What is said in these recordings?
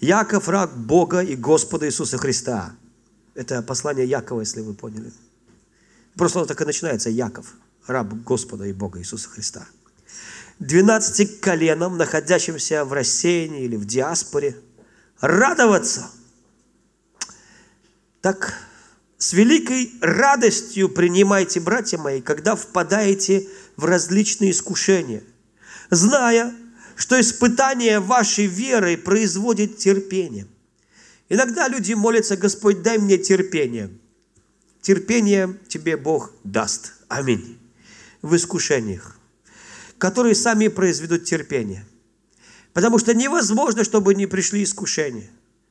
Яков – раб Бога и Господа Иисуса Христа. Это послание Якова, если вы поняли. Просто оно так и начинается. Яков – раб Господа и Бога Иисуса Христа. 12 коленам, находящимся в рассеянии или в диаспоре, радоваться. Так, с великой радостью принимайте, братья мои, когда впадаете в различные искушения, зная, что испытание вашей веры производит терпение. Иногда люди молятся: Господь, дай мне терпение. Терпение тебе Бог даст. Аминь. В искушениях, которые сами произведут терпение. Потому что невозможно, чтобы не пришли искушения.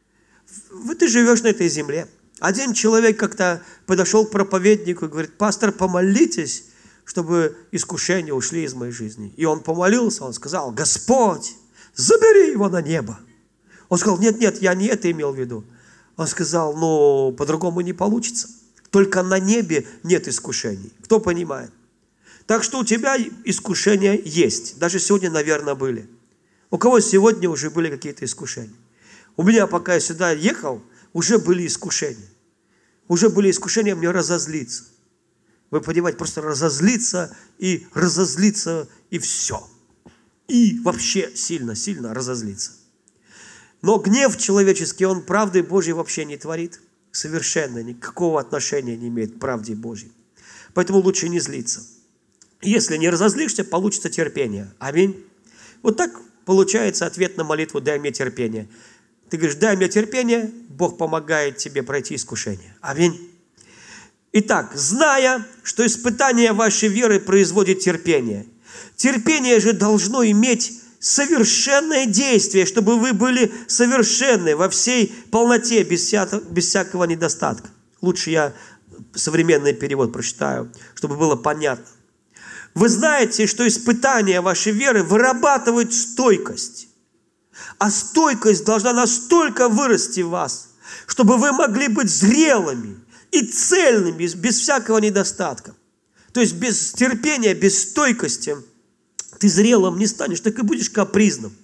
Ты живешь на этой земле. Один человек как-то подошел к проповеднику и говорит: пастор, помолитесь, чтобы искушения ушли из моей жизни. И он помолился, он сказал: Господь, забери его на небо. Он сказал: нет, я не это имел в виду. Он сказал: по-другому не получится. Только на небе нет искушений. Кто понимает? Так что у тебя искушения есть. Даже сегодня, наверное, были. У кого сегодня уже были какие-то искушения? У меня, пока я сюда ехал, уже были искушения. Уже были искушения мне разозлиться. Вы понимаете, просто разозлиться, и все. И вообще сильно разозлиться. Но гнев человеческий, он правды Божьей вообще не творит. Совершенно никакого отношения не имеет к правде Божьей. Поэтому лучше не злиться. Если не разозлишься, получится терпение. Аминь. Вот так получается ответ на молитву: дай мне терпение. Ты говоришь: дай мне терпение, Бог помогает тебе пройти искушение. Аминь. Итак, зная, что испытание вашей веры производит терпение, терпение же должно иметь совершенное действие, чтобы вы были совершенны во всей полноте, без всякого недостатка. Лучше я современный перевод прочитаю, чтобы было понятно. Вы знаете, что испытание вашей веры вырабатывает стойкость. А стойкость должна настолько вырасти в вас, чтобы вы могли быть зрелыми и цельными, без всякого недостатка. То есть без терпения, без стойкости ты зрелым не станешь, так и будешь капризным.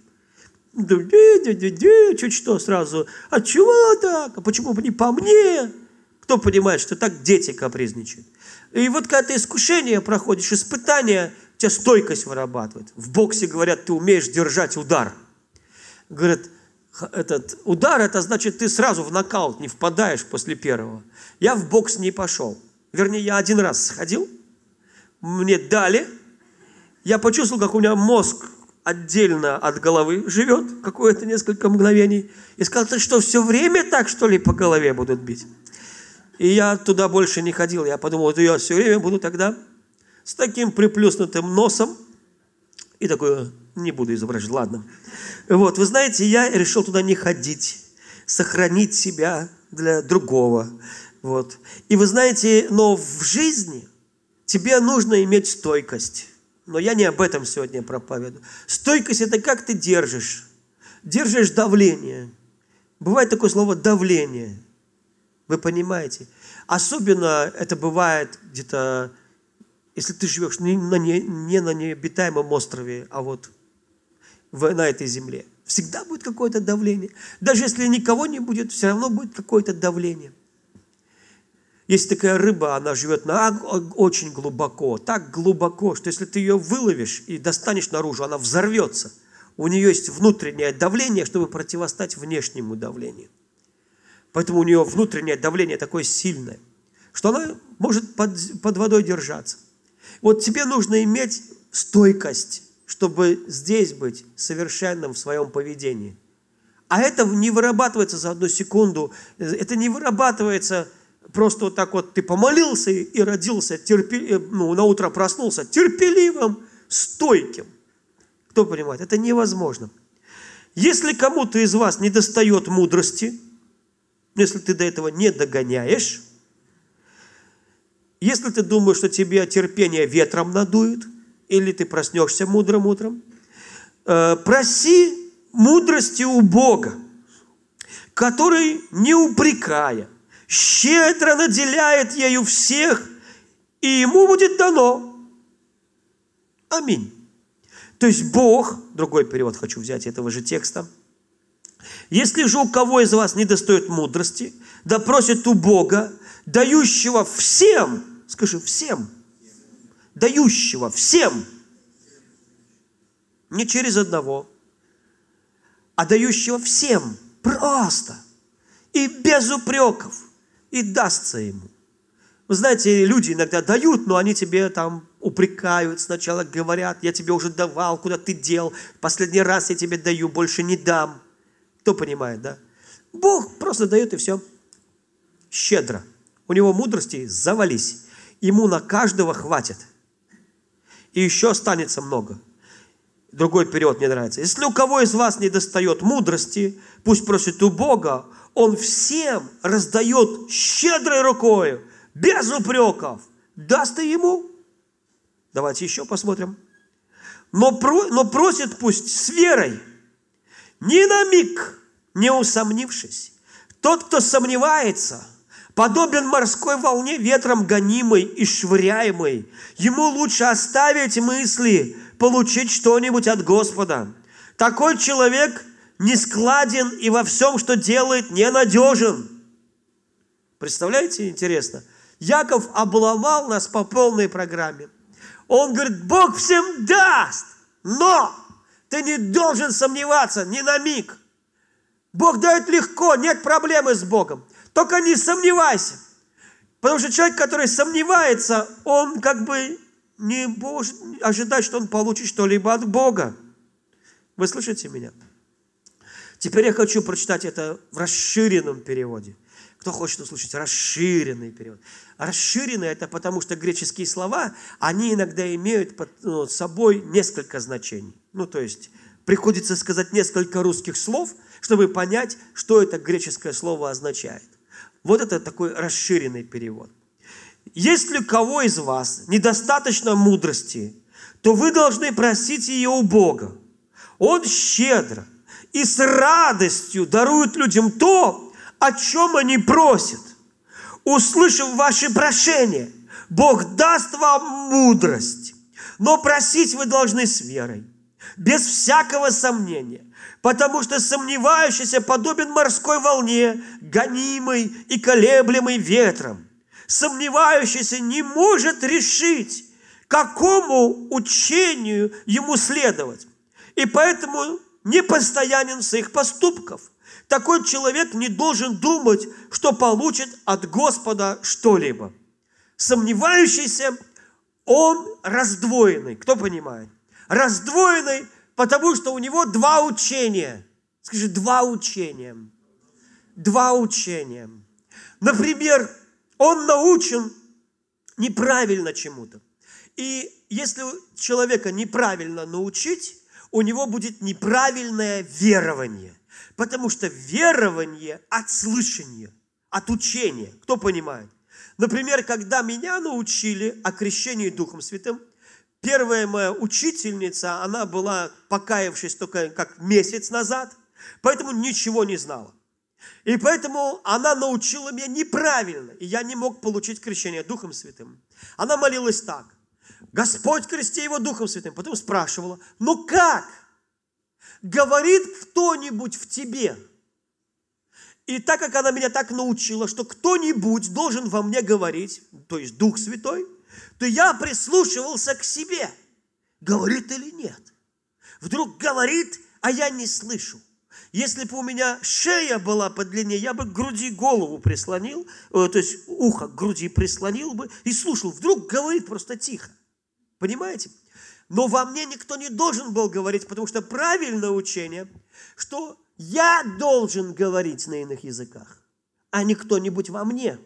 Чуть что сразу. А чего так? А почему бы не по мне? Кто понимает, что так дети капризничают? И вот когда ты искушение проходишь, испытание, у тебя стойкость вырабатывает. В боксе говорят: ты умеешь держать удар. Говорят, этот удар, это значит, ты сразу в нокаут не впадаешь после первого. Я в бокс не пошел. Вернее, я один раз сходил, мне дали, я почувствовал, как у меня мозг отдельно от головы живет какое-то несколько мгновений. И сказал: ты что, все время так, что ли, по голове будут бить? И я туда больше не ходил. Я подумал: я все время буду тогда с таким приплюснутым носом. И такое не буду изображать, ладно. Вот, вы знаете, я решил туда не ходить, сохранить себя для другого. Вот. И вы знаете, но в жизни тебе нужно иметь стойкость. Но я не об этом сегодня проповедую. Стойкость – это как ты держишь. Держишь давление. Бывает такое слово «давление». Вы понимаете? Особенно это бывает где-то, если ты живешь не на необитаемом острове, а вот на этой земле. Всегда будет какое-то давление. Даже если никого не будет, все равно будет какое-то давление. Есть такая рыба, она живет очень глубоко, так глубоко, что если ты ее выловишь и достанешь наружу, она взорвется. У нее есть внутреннее давление, чтобы противостать внешнему давлению. Поэтому у нее внутреннее давление такое сильное, что она может под водой держаться. Вот тебе нужно иметь стойкость, чтобы здесь быть совершенным в своем поведении. А это не вырабатывается за одну секунду, это не вырабатывается просто вот так вот. Ты помолился и родился, на утро проснулся терпеливым, стойким. Кто понимает? Это невозможно. Если кому-то из вас недостает мудрости, если ты до этого не догоняешь, если ты думаешь, что тебе терпение ветром надует, или ты проснешься мудрым утром, проси мудрости у Бога, который, не упрекая, щедро наделяет ею всех, и ему будет дано. Аминь. То есть Бог, другой перевод хочу взять этого же текста, Если же у кого из вас недостает мудрости, да просит у Бога, дающего всем, скажи, всем, дающего всем, не через одного, а дающего всем, просто и без упреков, и дастся ему. Вы знаете, люди иногда дают, но они тебе там упрекают, сначала говорят: я тебе уже давал, куда ты дел, последний раз я тебе даю, больше не дам. Кто понимает, да? Бог просто дает и все. Щедро. У него мудрости завались. Ему на каждого хватит. И еще останется много. Другой период мне нравится. Если у кого из вас не достает мудрости, пусть просит у Бога, Он всем раздает щедрой рукой, без упреков. Даст и ему. Давайте еще посмотрим. Но просит пусть с верой, ни на миг не усомнившись. Тот, кто сомневается, подобен морской волне, ветром гонимой и швыряемой. Ему лучше оставить мысли, получить что-нибудь от Господа. Такой человек нескладен и во всем, что делает, ненадежен. Представляете, интересно? Яков обломал нас по полной программе. Он говорит: Бог всем даст, но ты не должен сомневаться ни на миг. Бог дает легко, нет проблемы с Богом. Только не сомневайся. Потому что человек, который сомневается, он как бы не может ожидать, что он получит что-либо от Бога. Вы слышите меня? Теперь я хочу прочитать это в расширенном переводе. Кто хочет услышать расширенный перевод? Расширенный – это потому, что греческие слова, они иногда имеют под собой несколько значений. То есть, приходится сказать несколько русских слов, чтобы понять, что это греческое слово означает. Вот это такой расширенный перевод. Если у кого из вас недостаточно мудрости, то вы должны просить ее у Бога. Он щедро и с радостью дарует людям то, о чем они просят. Услышав ваши прошения, Бог даст вам мудрость. Но просить вы должны с верой, без всякого сомнения, потому что сомневающийся подобен морской волне, гонимой и колеблемой ветром. Сомневающийся не может решить, какому учению ему следовать, и поэтому непостоянен в своих поступках. Такой человек не должен думать, что получит от Господа что-либо. Сомневающийся, он раздвоенный. Кто понимает? Раздвоенный, потому что у него два учения. Скажи, два учения. Два учения. Например, он научен неправильно чему-то. И если человека неправильно научить, у него будет неправильное верование. Потому что верование от слышания, от учения. Кто понимает? Например, когда меня научили о крещении Духом Святым, первая моя учительница, она была, покаявшись только как месяц назад, поэтому ничего не знала. И поэтому она научила меня неправильно, и я не мог получить крещение Духом Святым. Она молилась так: Господь, крести его Духом Святым. Потом спрашивала: ну как? Говорит кто-нибудь в тебе? И так как она меня так научила, что кто-нибудь должен во мне говорить, то есть Дух Святой, то я прислушивался к себе. Говорит или нет? Вдруг говорит, а я не слышу. Если бы у меня шея была подлиннее, я бы к груди голову прислонил, то есть ухо к груди прислонил бы и слушал. Вдруг говорит просто тихо. Понимаете? Но во мне никто не должен был говорить, потому что правильное учение, что я должен говорить на иных языках, а не кто-нибудь во мне.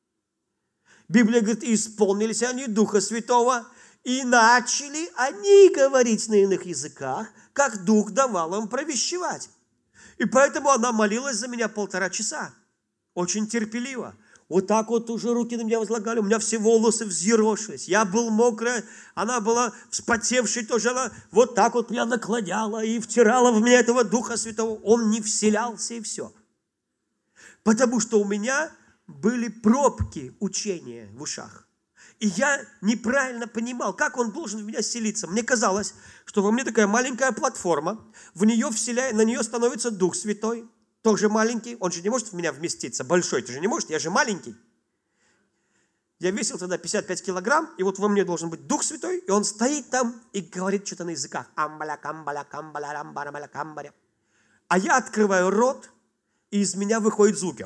Библия говорит: исполнились они Духа Святого, и начали они говорить на иных языках, как Дух давал им провещевать. И поэтому она молилась за меня 1,5 часа. Очень терпеливо. Вот так вот уже руки на меня возлагали, у меня все волосы взъерошились. Я был мокрый, она была вспотевшей тоже. Она вот так вот меня наклоняла и втирала в меня этого Духа Святого. Он не вселялся, и все. Потому что у меня были пробки учения в ушах. И я неправильно понимал, как он должен в меня селиться. Мне казалось, что во мне такая маленькая платформа, на нее становится Дух Святой, тоже маленький, он же не может в меня вместиться, большой, ты же не можешь, я же маленький. Я весил тогда 55 килограмм, и вот во мне должен быть Дух Святой, и он стоит там и говорит что-то на языках. А я открываю рот, и из меня выходят звуки.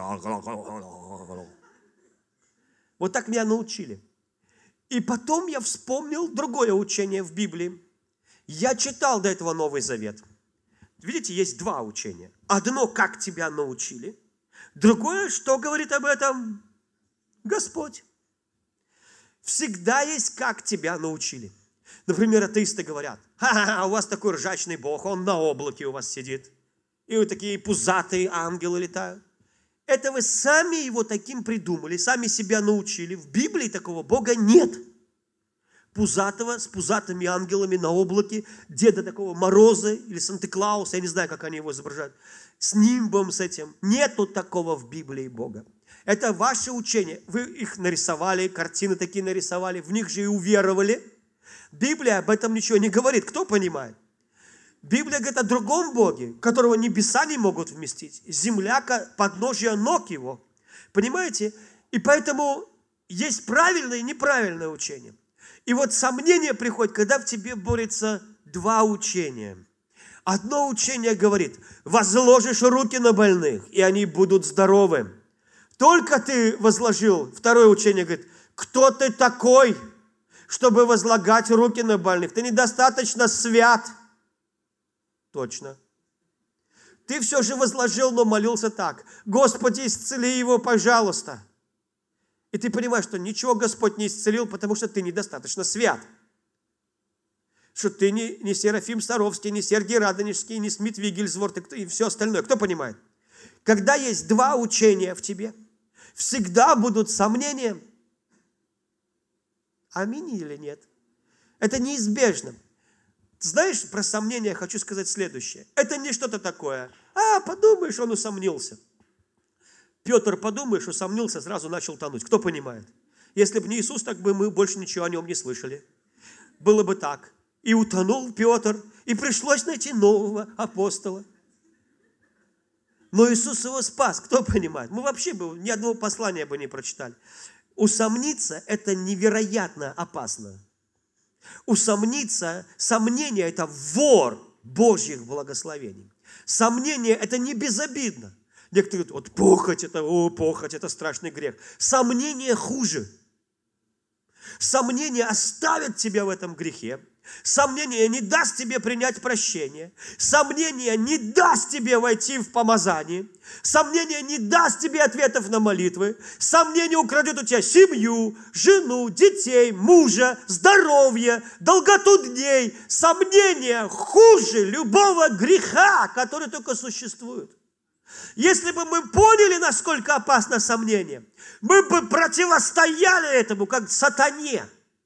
Вот так меня научили. И потом я вспомнил другое учение в Библии. Я читал до этого Новый Завет. Видите, есть два учения. Одно, как тебя научили. Другое, что говорит об этом Господь. Всегда есть, как тебя научили. Например, атеисты говорят: ха-ха-ха, у вас такой ржачный Бог, он на облаке у вас сидит. И вот такие пузатые ангелы летают. Это вы сами его таким придумали, сами себя научили. В Библии такого Бога нет. Пузатого, с пузатыми ангелами на облаке, Деда такого Мороза или Санта-Клауса, я не знаю, как они его изображают, с нимбом с этим. Нету такого в Библии Бога. Это ваше учение. Вы их нарисовали, картины такие нарисовали, в них же и уверовали. Библия об этом ничего не говорит. Кто понимает? Библия говорит о другом Боге, которого небеса не могут вместить. Земля, подножие ног его. Понимаете? И поэтому есть правильное и неправильное учение. И вот сомнение приходит, когда в тебе борются два учения. Одно учение говорит: возложишь руки на больных, и они будут здоровы. Только ты возложил. Второе учение говорит: кто ты такой, чтобы возлагать руки на больных? Ты недостаточно свят. Точно. Ты все же возложил, но молился так: Господи, исцели его, пожалуйста. И ты понимаешь, что ничего Господь не исцелил, потому что ты недостаточно свят. Что ты не Серафим Саровский, не Сергий Радонежский, не Смит Вигельсворт и все остальное. Кто понимает? Когда есть два учения в тебе, всегда будут сомнения. Аминь или нет? Это неизбежно. Знаешь, про сомнения я хочу сказать следующее. Это не что-то такое. Подумаешь, он усомнился. Петр, подумаешь, усомнился, сразу начал тонуть. Кто понимает? Если бы не Иисус, так бы мы больше ничего о нем не слышали. Было бы так. И утонул Петр, и пришлось найти нового апостола. Но Иисус его спас. Кто понимает? Мы вообще бы ни одного послания бы не прочитали. Усомниться – это невероятно опасно. Усомниться, сомнение – это вор Божьих благословений. Сомнение – это не безобидно. Некоторые говорят: похоть это страшный грех. Сомнение хуже. Сомнение оставит тебя в этом грехе. Сомнение не даст тебе принять прощение. Сомнение не даст тебе войти в помазание. Сомнение не даст тебе ответов на молитвы. Сомнение украдет у тебя семью, жену, детей, мужа, здоровье, долготу дней. Сомнение хуже любого греха, который только существует. Если бы мы поняли, насколько опасно сомнение, мы бы противостояли этому, как сатане.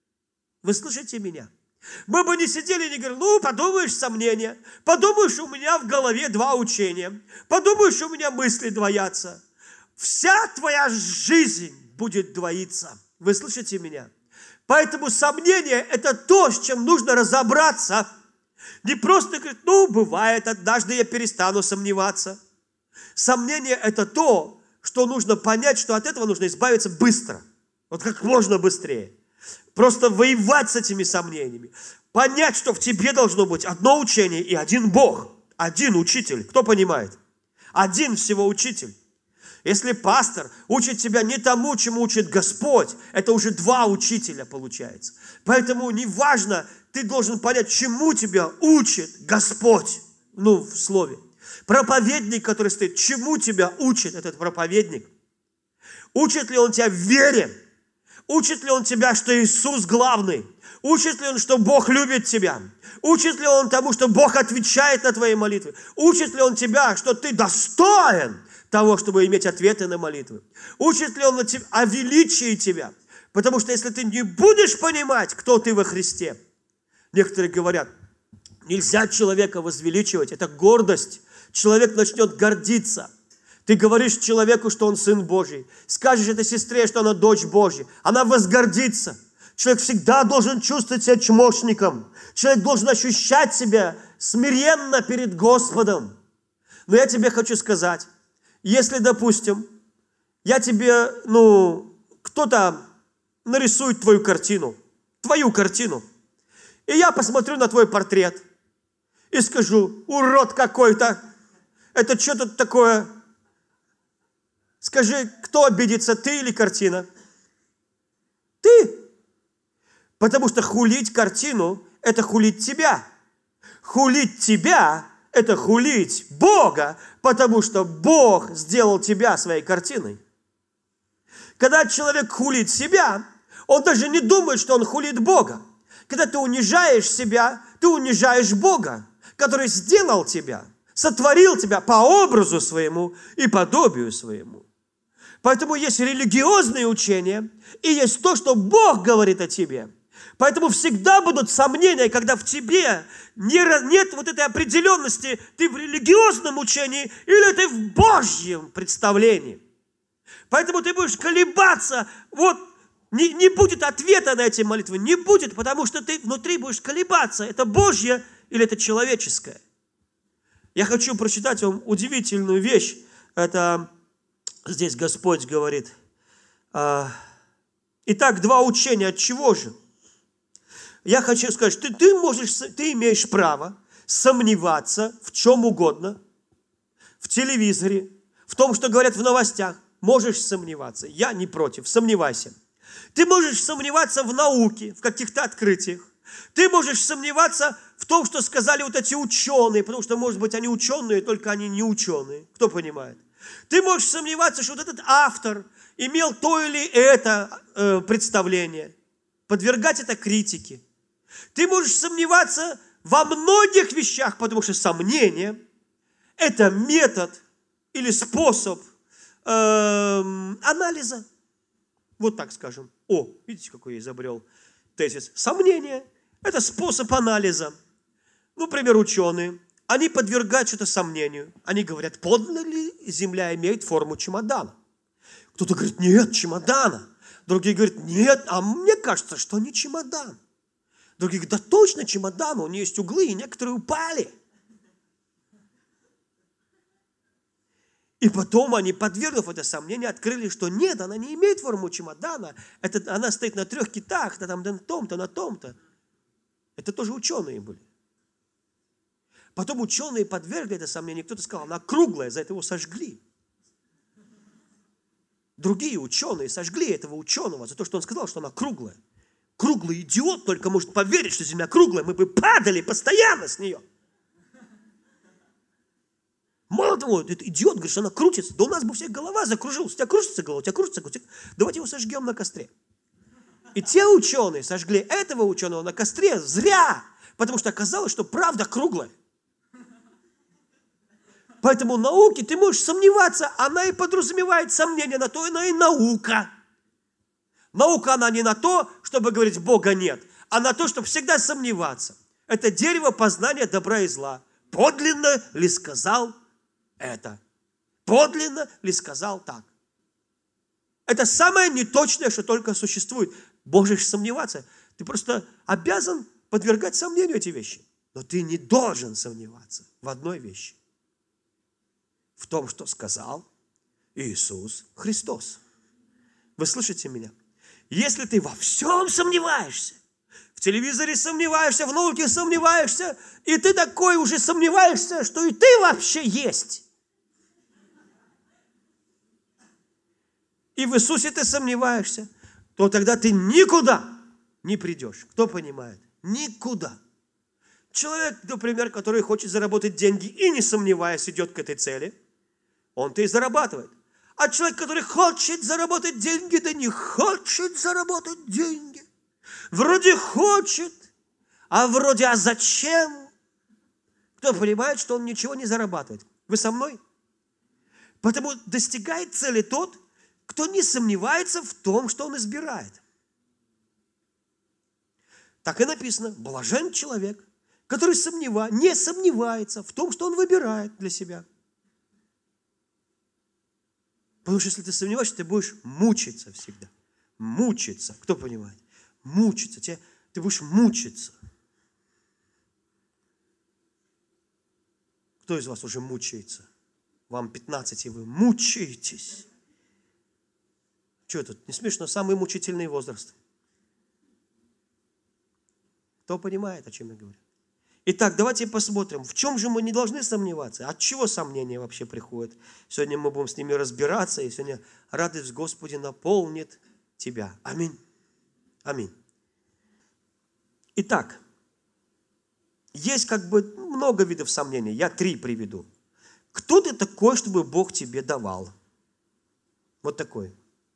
Вы слышите меня? Мы бы не сидели и не говорили: подумаешь, сомнения, подумаешь, у меня в голове два учения, подумаешь, у меня мысли двоятся. Вся твоя жизнь будет двоиться. Вы слышите меня? Поэтому сомнение – это то, с чем нужно разобраться. Не просто говорить: бывает, однажды я перестану сомневаться. Сомнение – это то, что нужно понять, что от этого нужно избавиться быстро. Вот как можно быстрее. Просто воевать с этими сомнениями. Понять, что в тебе должно быть одно учение и один Бог. Один учитель. Кто понимает? Один всего учитель. Если пастор учит тебя не тому, чему учит Господь, это уже два учителя получается. Поэтому неважно, ты должен понять, чему тебя учит Господь. В слове. Проповедник, который стоит, чему тебя учит этот проповедник? Учит ли он тебя вере? Учит ли он тебя, что Иисус главный? Учит ли он, что Бог любит тебя? Учит ли он тому, что Бог отвечает на твои молитвы? Учит ли он тебя, что ты достоин того, чтобы иметь ответы на молитвы? Учит ли он о величии тебя? Потому что если ты не будешь понимать, кто ты во Христе, некоторые говорят: нельзя человека возвеличивать, это гордость. Человек начнет гордиться. Ты говоришь человеку, что он сын Божий. Скажешь этой сестре, что она дочь Божья. Она возгордится. Человек всегда должен чувствовать себя чмошником. Человек должен ощущать себя смиренно перед Господом. Но я тебе хочу сказать, если, допустим, я тебе, кто-то нарисует твою картину, и я посмотрю на твой портрет и скажу: урод какой-то, это что тут такое? Скажи, кто обидится, ты или картина? Ты. Потому что хулить картину – это хулить тебя. Хулить тебя – это хулить Бога, потому что Бог сделал тебя своей картиной. Когда человек хулит себя, он даже не думает, что он хулит Бога. Когда ты унижаешь себя, ты унижаешь Бога, который сделал тебя, сотворил тебя по образу своему и подобию своему. Поэтому есть религиозные учения, и есть то, что Бог говорит о тебе. Поэтому всегда будут сомнения, когда в тебе нет вот этой определенности, ты в религиозном учении или ты в Божьем представлении. Поэтому ты будешь колебаться, не будет ответа на эти молитвы, не будет, потому что ты внутри будешь колебаться, это Божье или это человеческое. Я хочу прочитать вам удивительную вещь, это... Здесь Господь говорит. Итак, два учения. От чего же? Я хочу сказать, что ты имеешь право сомневаться в чем угодно, в телевизоре, в том, что говорят в новостях. Можешь сомневаться. Я не против. Сомневайся. Ты можешь сомневаться в науке, в каких-то открытиях. Ты можешь сомневаться в том, что сказали вот эти ученые, потому что, может быть, они ученые, только они не ученые. Кто понимает? Ты можешь сомневаться, что вот этот автор имел то или это представление, подвергать это критике. Ты можешь сомневаться во многих вещах, потому что сомнение – это метод или способ анализа. Вот так скажем. Видите, какой я изобрел тезис. Сомнение – это способ анализа. Например, ученые. Они подвергают что-то сомнению. Они говорят, подлинно ли Земля имеет форму чемодана? Кто-то говорит, нет, чемодана. Другие говорят, нет, а мне кажется, что не чемодан. Другие говорят, да точно чемодан, у нее есть углы, и некоторые упали. И потом они, подвергнув это сомнение, открыли, что нет, она не имеет форму чемодана. Она стоит на 3 китах, там на том-то, на том-то. Это тоже ученые были. Потом ученые подвергли это сомнению. Кто-то сказал, она круглая, за это его сожгли. Другие ученые сожгли этого ученого за то, что он сказал, что она круглая. Круглый идиот только может поверить, что Земля круглая. Мы бы падали постоянно с нее. Мало того, этот идиот говорит, что она крутится. Да у нас бы всех голова закружилась. У тебя кружится голова, у тебя кружится голова. Давайте его сожгем на костре. И те ученые сожгли этого ученого на костре зря. Потому что оказалось, что правда круглая. Поэтому науке ты можешь сомневаться, она и подразумевает сомнение, на то она и наука. Наука, она не на то, чтобы говорить, Бога нет, а на то, чтобы всегда сомневаться. Это дерево познания добра и зла. Подлинно ли сказал это? Подлинно ли сказал так? Это самое неточное, что только существует. Можешь сомневаться. Ты просто обязан подвергать сомнению эти вещи. Но ты не должен сомневаться в одной вещи. В том, что сказал Иисус Христос. Вы слышите меня? Если ты во всем сомневаешься, в телевизоре сомневаешься, в науке сомневаешься, и ты такой уже сомневаешься, что и ты вообще есть. И в Иисусе ты сомневаешься, то тогда ты никуда не придешь. Кто понимает? Никуда. Человек, например, который хочет заработать деньги и не сомневаясь идет к этой цели, он-то и зарабатывает. А человек, который хочет заработать деньги, да не хочет заработать деньги. Вроде хочет, а вроде а зачем? Кто понимает, что он ничего не зарабатывает? Вы со мной? Поэтому достигает цели тот, кто не сомневается в том, что он избирает. Так и написано, блажен человек, который не сомневается в том, что он выбирает для себя. Потому что если ты сомневаешься, ты будешь мучиться всегда. Мучиться. Кто понимает? Мучиться. Ты будешь мучиться. Кто из вас уже мучается? Вам 15, и вы мучаетесь. Что тут? Не смешно? Самый мучительный возраст. Кто понимает, о чем я говорю? Итак, давайте посмотрим, в чем же мы не должны сомневаться. От чего сомнения вообще приходят? Сегодня мы будем с ними разбираться, и сегодня радость в Господе наполнит тебя. Аминь. Аминь. Итак, есть много видов сомнений. Я 3 приведу. Кто ты такой, чтобы Бог тебе давал? Вот такой.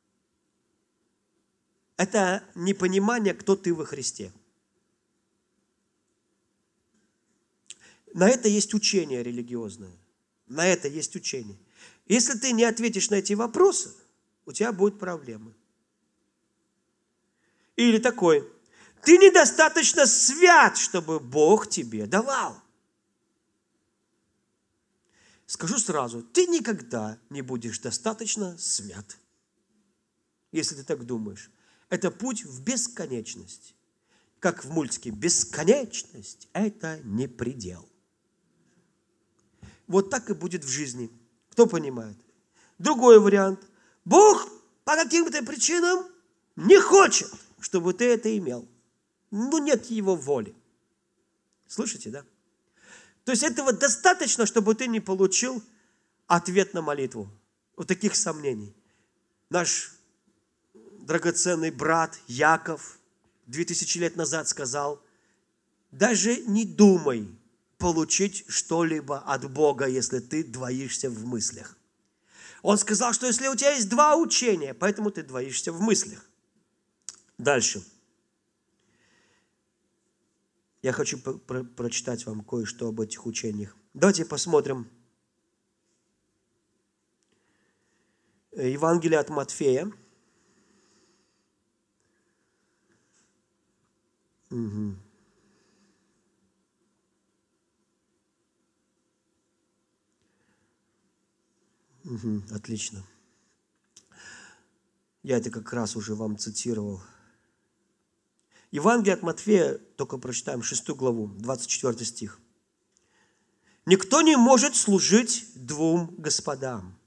Это непонимание, кто ты во Христе. На это есть учение религиозное. На это есть учение. Если ты не ответишь на эти вопросы, у тебя будут проблемы. Или такой. Ты недостаточно свят, чтобы Бог тебе давал. Скажу сразу, ты никогда не будешь достаточно свят. Если ты так думаешь. Это путь в бесконечность. Как в мультике, бесконечность – это не предел. Вот так и будет в жизни. Кто понимает? Другой вариант. Бог по каким-то причинам не хочет, чтобы ты это имел. Нет его воли. Слышите, да? То есть этого достаточно, чтобы ты не получил ответ на молитву. Вот таких сомнений. Наш драгоценный брат Яков 2000 лет назад сказал, даже не думай получить что-либо от Бога, если ты двоишься в мыслях. Он сказал, что если у тебя есть 2 учения, поэтому ты двоишься в мыслях. Дальше. Я хочу прочитать вам кое-что об этих учениях. Давайте посмотрим. Евангелие от Матфея. Отлично. Я это как раз уже вам цитировал. Евангелие от Матфея, только прочитаем 6 главу, 24 стих. Никто не может служить 2 господам.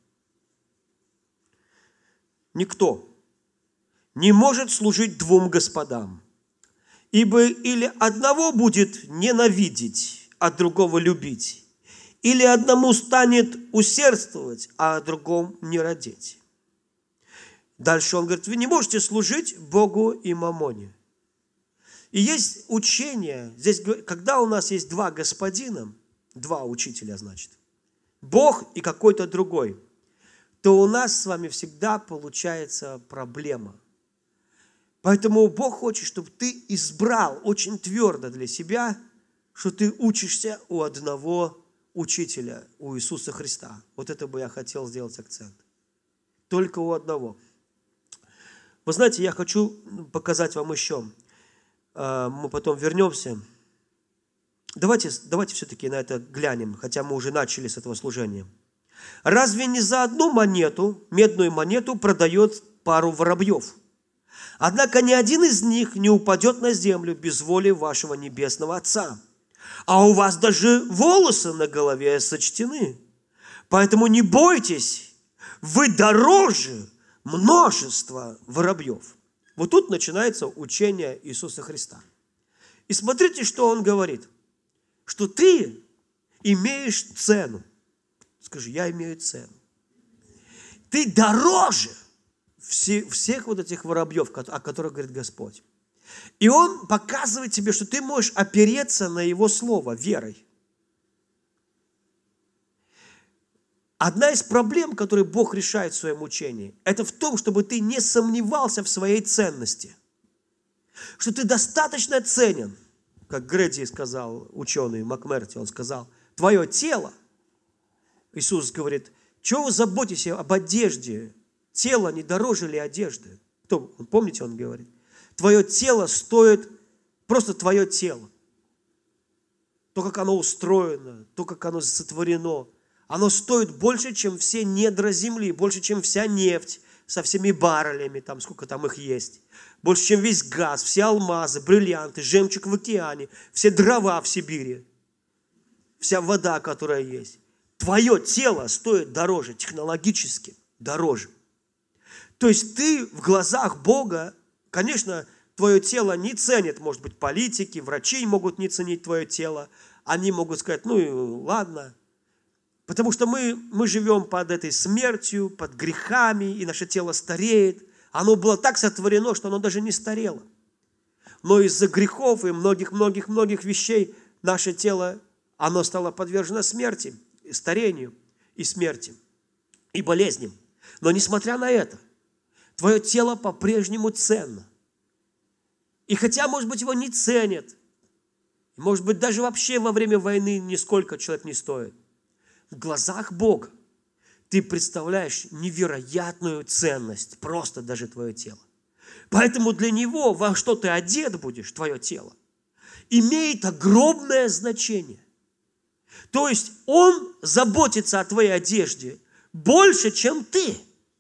Никто не может служить 2 господам. Ибо или одного будет ненавидеть, а другого любить, или одному станет усердствовать, а о другом не родить. Дальше он говорит, вы не можете служить Богу и мамоне. И есть учение, здесь, когда у нас есть 2 господина, 2 учителя, значит, Бог и какой-то другой, то у нас с вами всегда получается проблема. Поэтому Бог хочет, чтобы ты избрал очень твердо для себя, что ты учишься у одного учителя, у Иисуса Христа. Вот это бы я хотел сделать акцент. Только у одного. Вы знаете, я хочу показать вам еще. Мы потом вернемся. Давайте все-таки на это глянем, хотя мы уже начали с этого служения. Разве не за одну монету, медную монету, продает пару воробьев? Однако ни один из них не упадет на землю без воли вашего небесного Отца. А у вас даже волосы на голове сочтены. Поэтому не бойтесь, вы дороже множества воробьев. Вот тут начинается учение Иисуса Христа. И смотрите, что Он говорит. Что ты имеешь цену. Скажи, я имею цену. Ты дороже всех вот этих воробьев, о которых говорит Господь. И Он показывает тебе, что ты можешь опереться на Его Слово верой. Одна из проблем, которые Бог решает в своем учении, это в том, чтобы ты не сомневался в своей ценности. Что ты достаточно ценен, как Грэди сказал, ученый Макмерти, он сказал, твое тело, Иисус говорит, чего вы заботитесь об одежде? Тело не дороже ли одежды? Помните, он говорит? Твое тело стоит, просто твое тело. То, как оно устроено, то, как оно сотворено, оно стоит больше, чем все недра земли, больше, чем вся нефть, со всеми баррелями, там, сколько там их есть. Больше, чем весь газ, все алмазы, бриллианты, жемчуг в океане, все дрова в Сибири, вся вода, которая есть. Твое тело стоит дороже, технологически дороже. То есть ты в глазах Бога, конечно, твое тело не ценит, может быть, политики, врачи могут не ценить твое тело, они могут сказать, ну и ладно, потому что мы живем под этой смертью, под грехами, и наше тело стареет. Оно было так сотворено, что оно даже не старело. Но из-за грехов и многих вещей наше тело, оно стало подвержено смерти, и старению, и смерти, и болезням. Но несмотря на это, твое тело по-прежнему ценно. И хотя, может быть, его не ценят, может быть, даже вообще во время войны нисколько человек не стоит, в глазах Бога ты представляешь невероятную ценность, просто даже твое тело. Поэтому для Него, во что ты одет будешь, твое тело, имеет огромное значение. То есть Он заботится о твоей одежде больше, чем ты.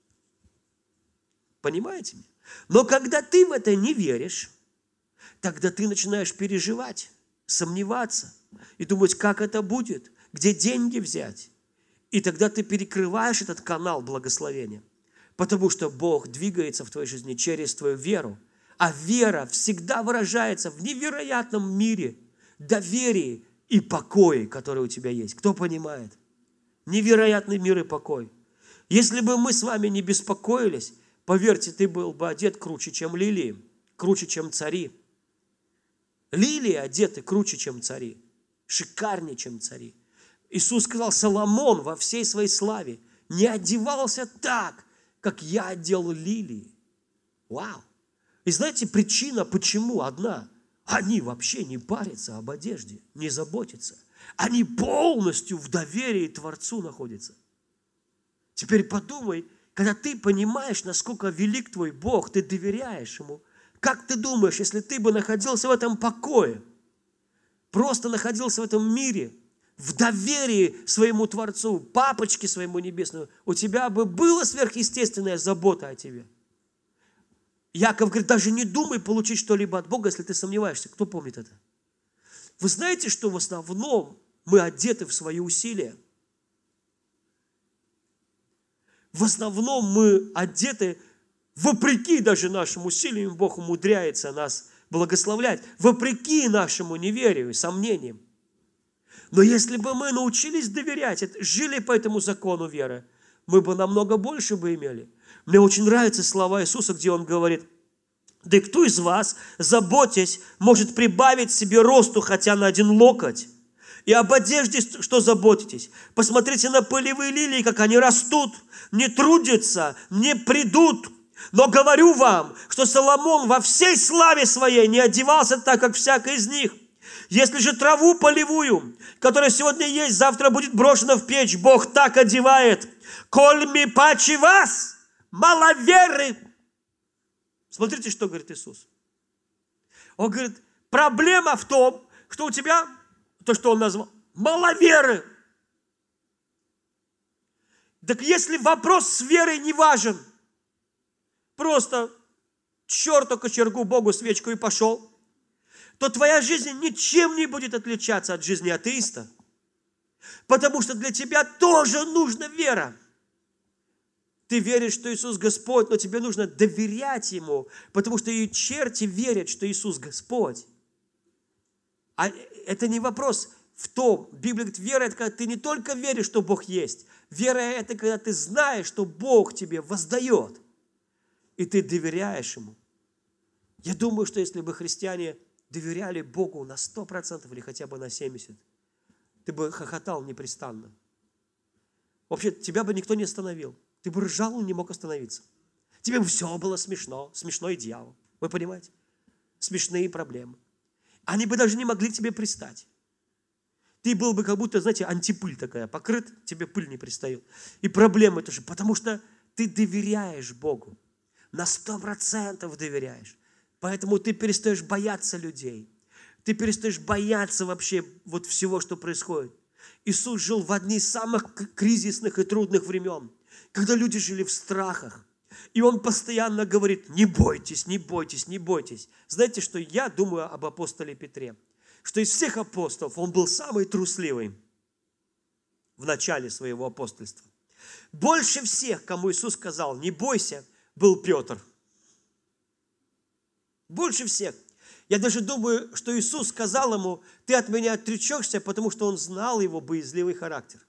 Понимаете меня? Но когда ты в это не веришь, тогда ты начинаешь переживать, сомневаться и думать, как это будет, где деньги взять. И тогда ты перекрываешь этот канал благословения, потому что Бог двигается в твоей жизни через твою веру. А вера всегда выражается в невероятном мире, доверии и покое, который у тебя есть. Кто понимает? Невероятный мир и покой. Если бы мы с вами не беспокоились, поверьте, ты был бы одет круче, чем лилии, круче, чем цари. Лилии одеты круче, чем цари, шикарнее, чем цари. Иисус сказал, Соломон во всей своей славе не одевался так, как я одел лилии. Вау! И знаете, причина, почему одна? Они вообще не парятся об одежде, не заботятся. Они полностью в доверии Творцу находятся. Теперь подумай, когда ты понимаешь, насколько велик твой Бог, ты доверяешь Ему. Как ты думаешь, если ты бы находился в этом покое, просто находился в этом мире, в доверии своему Творцу, папочке своему небесному, у тебя бы была сверхъестественная забота о тебе. Яков говорит, даже не думай получить что-либо от Бога, если ты сомневаешься. Кто помнит это? Вы знаете, что в основном мы одеты в свои усилия? В основном мы одеты, вопреки даже нашим усилиям, Бог умудряется нас благословлять, вопреки нашему неверию и сомнениям. Но если бы мы научились доверять, жили по этому закону веры, мы бы намного больше бы имели. Мне очень нравятся слова Иисуса, где Он говорит, да и кто из вас, заботясь, может прибавить себе росту хотя на 1 локоть? И об одежде что заботитесь? Посмотрите на полевые лилии, как они растут, не трудятся, не придут. Но говорю вам, что Соломон во всей славе своей не одевался так, как всякий из них. Если же траву полевую, которая сегодня есть, завтра будет брошена в печь, Бог так одевает. Коль ми паче вас, маловеры. Смотрите, что говорит Иисус. Он говорит, проблема в том, что у тебя, то, что Он назвал, маловеры. Так если вопрос с верой не важен, просто черту кочергу, Богу свечку и пошел, то твоя жизнь ничем не будет отличаться от жизни атеиста. Потому что для тебя тоже нужна вера. Ты веришь, что Иисус Господь, но тебе нужно доверять Ему, потому что и черти верят, что Иисус Господь. А это не вопрос в том, Библия говорит, вера – это когда ты не только веришь, что Бог есть. Вера – это когда ты знаешь, что Бог тебе воздает, и ты доверяешь Ему. Я думаю, что если бы христиане доверяли Богу на 100% или хотя бы на 70%, ты бы хохотал непрестанно. Вообще, тебя бы никто не остановил. Ты бы ржал и не мог остановиться. Тебе бы все было смешно. Смешной дьявол. Вы понимаете? Смешные проблемы. Они бы даже не могли к тебе пристать. Ты был бы как будто, знаете, антипыль такая, покрыт, тебе пыль не пристает. И проблемы тоже, потому что ты доверяешь Богу. На 100% доверяешь. Поэтому ты перестаешь бояться людей. Ты перестаешь бояться вообще вот всего, что происходит. Иисус жил в одни из самых кризисных и трудных времен, когда люди жили в страхах. И он постоянно говорит: не бойтесь, не бойтесь, не бойтесь. Знаете, что я думаю об апостоле Петре? Что из всех апостолов он был самый трусливый в начале своего апостольства. Больше всех, кому Иисус сказал: не бойся, был Петр. Больше всех. Я даже думаю, что Иисус сказал ему: ты от меня отречешься, потому что он знал его боязливый характер.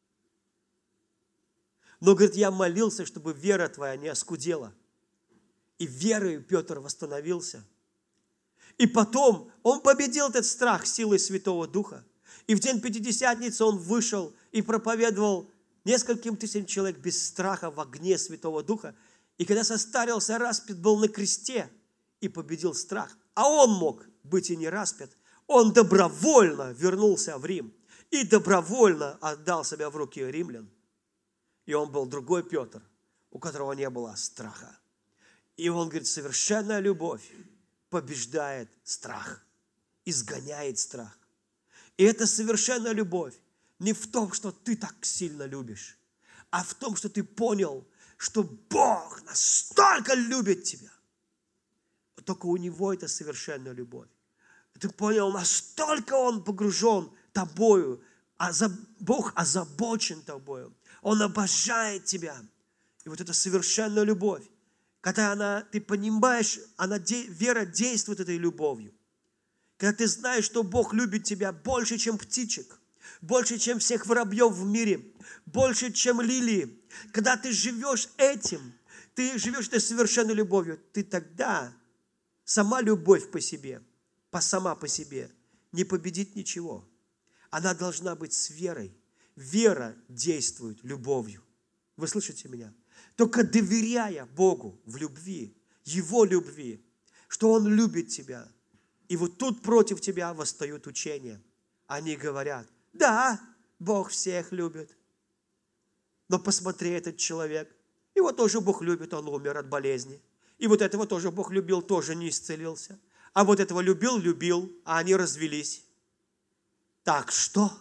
Но, говорит, я молился, чтобы вера твоя не оскудела. И верою Петр восстановился. И потом он победил этот страх силой Святого Духа. И в день Пятидесятницы он вышел и проповедовал нескольким тысячам человек без страха в огне Святого Духа. И когда состарился, распят был на кресте и победил страх. А он мог быть и не распят. Он добровольно вернулся в Рим и добровольно отдал себя в руки римлян. И он был другой Петр, у которого не было страха. И он говорит: совершенная любовь побеждает страх, изгоняет страх. И эта совершенная любовь не в том, что ты так сильно любишь, а в том, что ты понял, что Бог настолько любит тебя. Только у Него это совершенная любовь. Ты понял, настолько Он погружен тобою, Бог озабочен тобою. Он обожает тебя. И вот эта совершенная любовь, когда ты понимаешь, вера действует этой любовью. Когда ты знаешь, что Бог любит тебя больше, чем птичек, больше, чем всех воробьев в мире, больше, чем лилии. Когда ты живешь этим, ты живешь этой совершенной любовью, ты тогда сама любовь сама по себе не победит ничего. Она должна быть с верой. Вера действует любовью. Вы слышите меня? Только доверяя Богу в любви, Его любви, что Он любит тебя. И вот тут против тебя восстают учения. Они говорят: да, Бог всех любит. Но посмотри, этот человек, его тоже Бог любит, он умер от болезни. И вот этого тоже Бог любил, тоже не исцелился. А вот этого любил, а они развелись. Так что?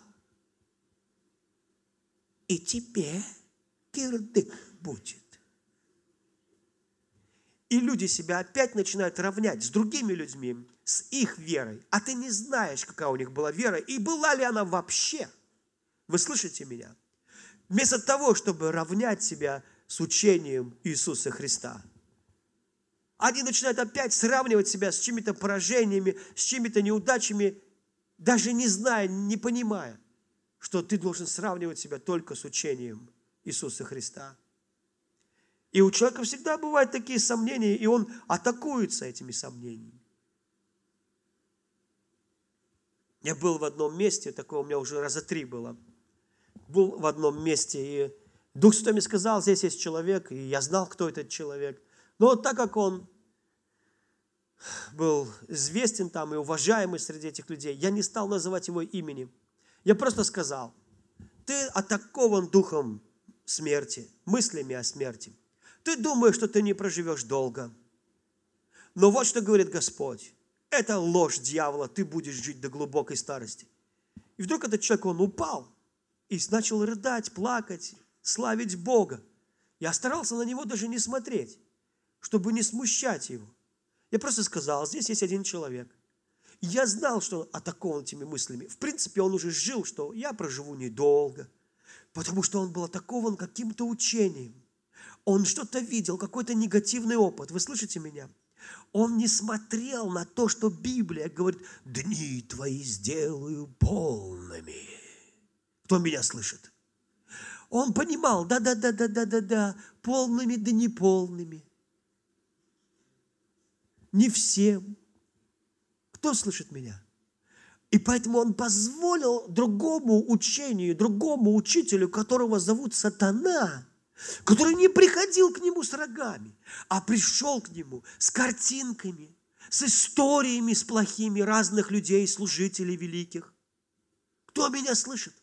И тебе кирдык будет. И люди себя опять начинают равнять с другими людьми, с их верой. А ты не знаешь, какая у них была вера, и была ли она вообще. Вы слышите меня? Вместо того, чтобы равнять себя с учением Иисуса Христа, они начинают опять сравнивать себя с чьими-то поражениями, с чьими-то неудачами, даже не зная, не понимая, что ты должен сравнивать себя только с учением Иисуса Христа. И у человека всегда бывают такие сомнения, и он атакуется этими сомнениями. Я был в одном месте, такое у меня уже раза 3 было. Был в одном месте, и Дух Святой мне сказал: здесь есть человек, и я знал, кто этот человек. Но вот так как он был известен там и уважаемый среди этих людей, я не стал называть его имени. Я просто сказал: ты атакован духом смерти, мыслями о смерти. Ты думаешь, что ты не проживешь долго. Но вот что говорит Господь: это ложь дьявола, ты будешь жить до глубокой старости. И вдруг этот человек, он упал и начал рыдать, плакать, славить Бога. Я старался на него даже не смотреть, чтобы не смущать его. Я просто сказал: здесь есть один человек. И я знал, что он атакован этими мыслями. В принципе, он уже жил, что я проживу недолго, потому что он был атакован каким-то учением. Он что-то видел, какой-то негативный опыт. Вы слышите меня? Он не смотрел на то, что Библия говорит: дни твои сделаю полными. Кто меня слышит? Он понимал: да, полными, да не полными. Не всем. Кто слышит меня? И поэтому он позволил другому учению, другому учителю, которого зовут Сатана, который не приходил к нему с рогами, а пришел к нему с картинками, с историями, с плохими разных людей, служителей великих. Кто меня слышит?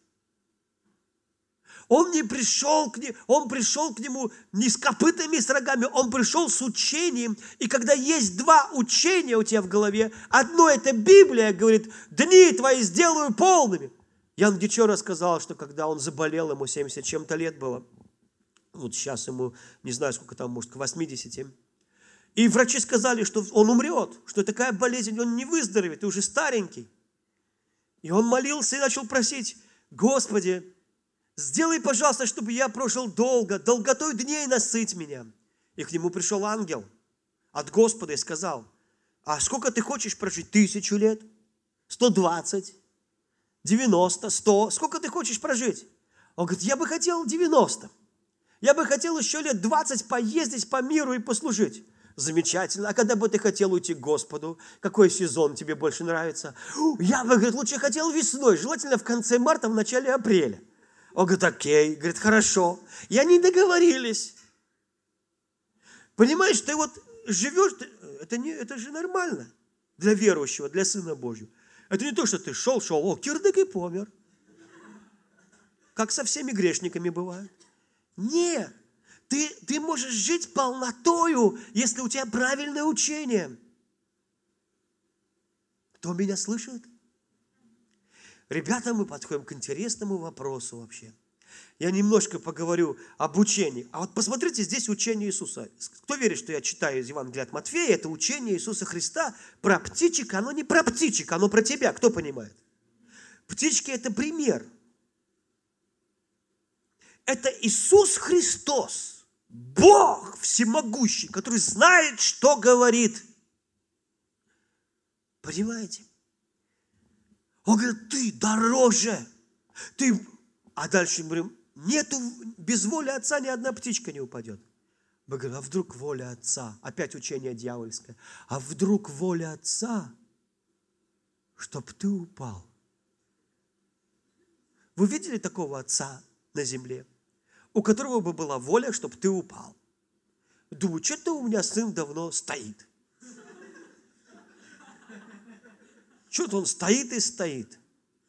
Он пришел к нему не с копытами, с рогами, он пришел с учением. И когда есть 2 учения у тебя в голове, одно это Библия говорит: дни твои сделаю полными. Ян Дичо рассказал, что когда он заболел, ему 70 чем-то лет было, Вот сейчас ему, не знаю, сколько там, может, к 80. И врачи сказали, что он умрет, что такая болезнь, он не выздоровеет, и уже старенький. И он молился и начал просить: Господи, сделай, пожалуйста, чтобы я прожил долго, долготой дней насыть меня. И к нему пришел ангел от Господа и сказал: а сколько ты хочешь прожить? 1000 лет? 120? 90? 100? Сколько ты хочешь прожить? Он говорит: я бы хотел 90. Я бы хотел еще лет 20 поездить по миру и послужить. Замечательно. А когда бы ты хотел уйти к Господу? Какой сезон тебе больше нравится? Я бы, говорит, лучше хотел весной, желательно в конце марта, в начале апреля. Он говорит: окей. Говорит: хорошо. И они договорились. Понимаешь, ты вот живешь, это же нормально для верующего, для Сына Божьего. Это не то, что ты шел, кирдык и помер. Как со всеми грешниками бывает. Нет. Ты можешь жить полнотою, если у тебя правильное учение. Кто меня слышит? Ребята, мы подходим к интересному вопросу вообще. Я немножко поговорю об учении. А вот посмотрите, здесь учение Иисуса. Кто верит, что я читаю из Евангелия от Матфея, это учение Иисуса Христа про птичек. Оно не про птичек, оно про тебя. Кто понимает? Птички – это пример. Это Иисус Христос. Бог всемогущий, который знает, что говорит. Понимаете? Он говорит: ты дороже. А дальше мы говорим: нету, без воли Отца ни одна птичка не упадет. Мы говорим: а вдруг воля Отца? Опять учение дьявольское. А вдруг воля Отца, чтоб ты упал? Вы видели такого отца на земле, у которого бы была воля, чтобы ты упал? Думаю, что-то у меня сын давно стоит. Что-то он стоит и стоит.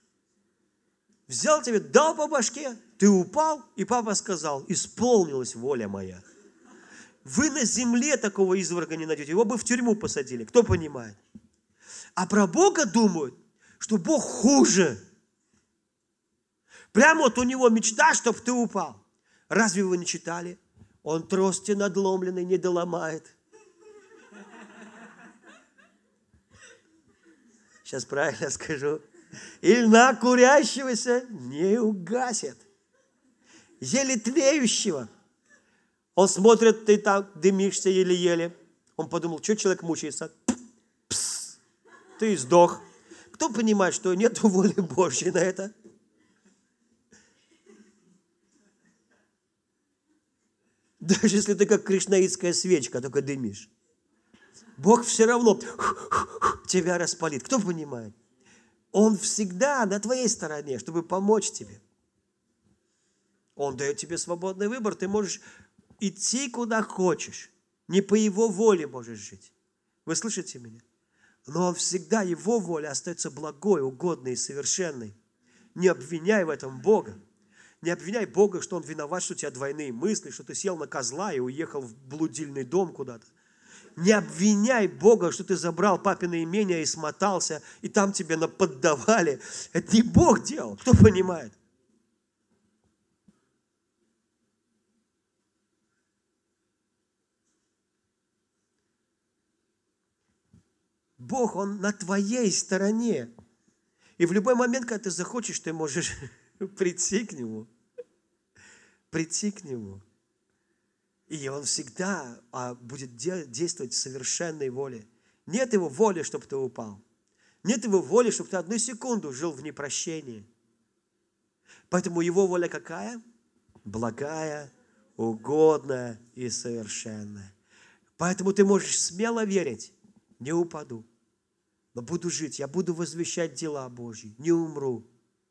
Взял тебе, дал по башке, ты упал, и папа сказал: исполнилась воля моя. Вы на земле такого изверга не найдете, его бы в тюрьму посадили, кто понимает? А про Бога думают, что Бог хуже. Прямо вот у него мечта, чтобы ты упал. Разве вы не читали? Он трости надломленный не доломает. Сейчас правильно скажу. И льна курящегося не угасит. Еле тлеющего. Он смотрит, ты там дымишься еле-еле. Он подумал: что человек мучается? Пс, ты сдох. Кто понимает, что нет воли Божьей на это? Даже если ты как кришнаитская свечка, только дымишь. Бог все равно тебя распалит. Кто понимает? Он всегда на твоей стороне, чтобы помочь тебе. Он дает тебе свободный выбор. Ты можешь идти куда хочешь. Не по его воле можешь жить. Вы слышите меня? Но он всегда, его воля остается благой, угодной и совершенной. Не обвиняй в этом Бога. Не обвиняй Бога, что Он виноват, что у тебя двойные мысли, что ты сел на козла и уехал в блудильный дом куда-то. Не обвиняй Бога, что ты забрал папино имение и смотался, и там тебе наподдавали. Это не Бог делал, кто понимает? Бог, Он на твоей стороне. И в любой момент, когда ты захочешь, ты можешь прийти к Нему. Прийти к Нему. И Он всегда будет действовать в совершенной воле. Нет Его воли, чтобы ты упал. Нет Его воли, чтобы ты одну секунду жил в непрощении. Поэтому Его воля какая? Благая, угодная и совершенная. Поэтому ты можешь смело верить: не упаду, но буду жить, я буду возвещать дела Божьи, не умру.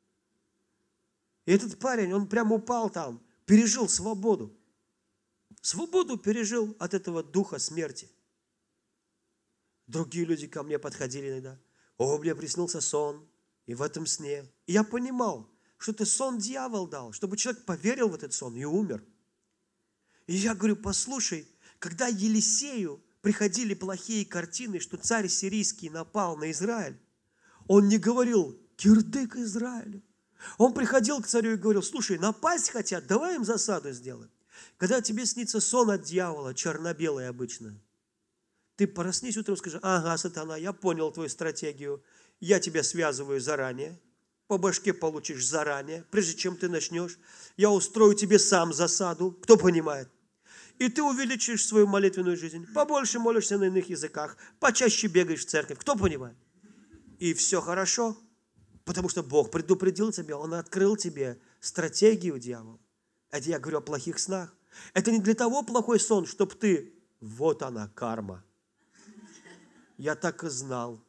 И этот парень, он прямо упал там, пережил свободу. Свободу пережил от этого духа смерти. Другие люди ко мне подходили иногда: мне приснился сон, и в этом сне. И я понимал, что это сон дьявол дал, чтобы человек поверил в этот сон и умер. И я говорю: послушай, когда Елисею приходили плохие картины, что царь сирийский напал на Израиль, он не говорил: кирдык Израилю. Он приходил к царю и говорил: слушай, напасть хотят, давай им засаду сделаем. Когда тебе снится сон от дьявола, черно-белый обычно, ты проснись утром и скажи: ага, сатана, я понял твою стратегию, я тебя связываю заранее, по башке получишь заранее, прежде чем ты начнешь, я устрою тебе сам засаду, кто понимает? И ты увеличишь свою молитвенную жизнь, побольше молишься на иных языках, почаще бегаешь в церковь, кто понимает? И все хорошо, потому что Бог предупредил тебя, Он открыл тебе стратегию дьявола. Это я говорю о плохих снах. Это не для того плохой сон, чтобы ты, вот она, карма. Я так и знал.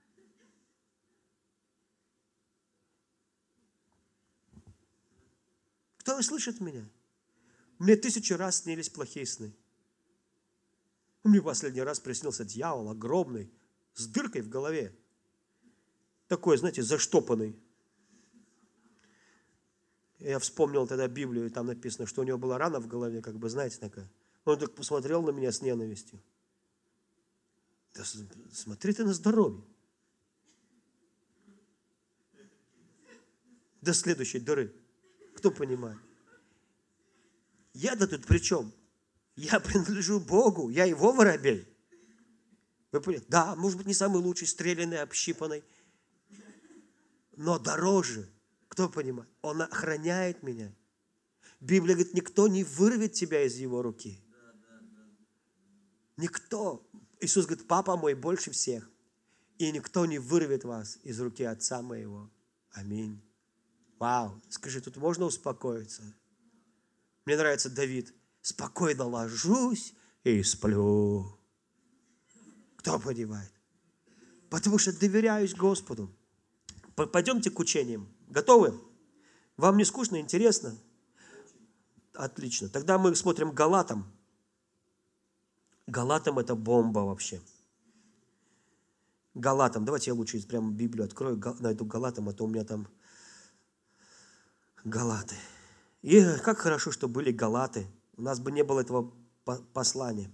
Кто слышит меня? Мне 1000 раз снились плохие сны. Мне последний раз приснился дьявол огромный, с дыркой в голове. Такой, знаете, заштопанный. Я вспомнил тогда Библию, и там написано, что у него была рана в голове, как бы, знаете, такая. Он так посмотрел на меня с ненавистью. Да смотри ты на здоровье. До следующей дыры. Кто понимает? Я-то тут при чем? Я принадлежу Богу, я Его воробей. Вы понимаете? Да, может быть, не самый лучший, стрелянный, общипанный, но дороже. Кто понимает? Он охраняет меня. Библия говорит, никто не вырвет тебя из Его руки. Никто. Иисус говорит, Папа мой больше всех. И никто не вырвет вас из руки Отца моего. Аминь. Вау. Скажи, тут можно успокоиться? Мне нравится Давид. Спокойно ложусь и сплю. Кто понимает? Потому что доверяюсь Господу. Пойдемте к учениям. Готовы? Вам не скучно, интересно? Отлично. Тогда мы смотрим Галатам. Галатам это бомба вообще. Галатам. Давайте я лучше прямо Библию открою, найду Галатам, а то у меня там Галаты. И как хорошо, что были Галаты. У нас бы не было этого послания.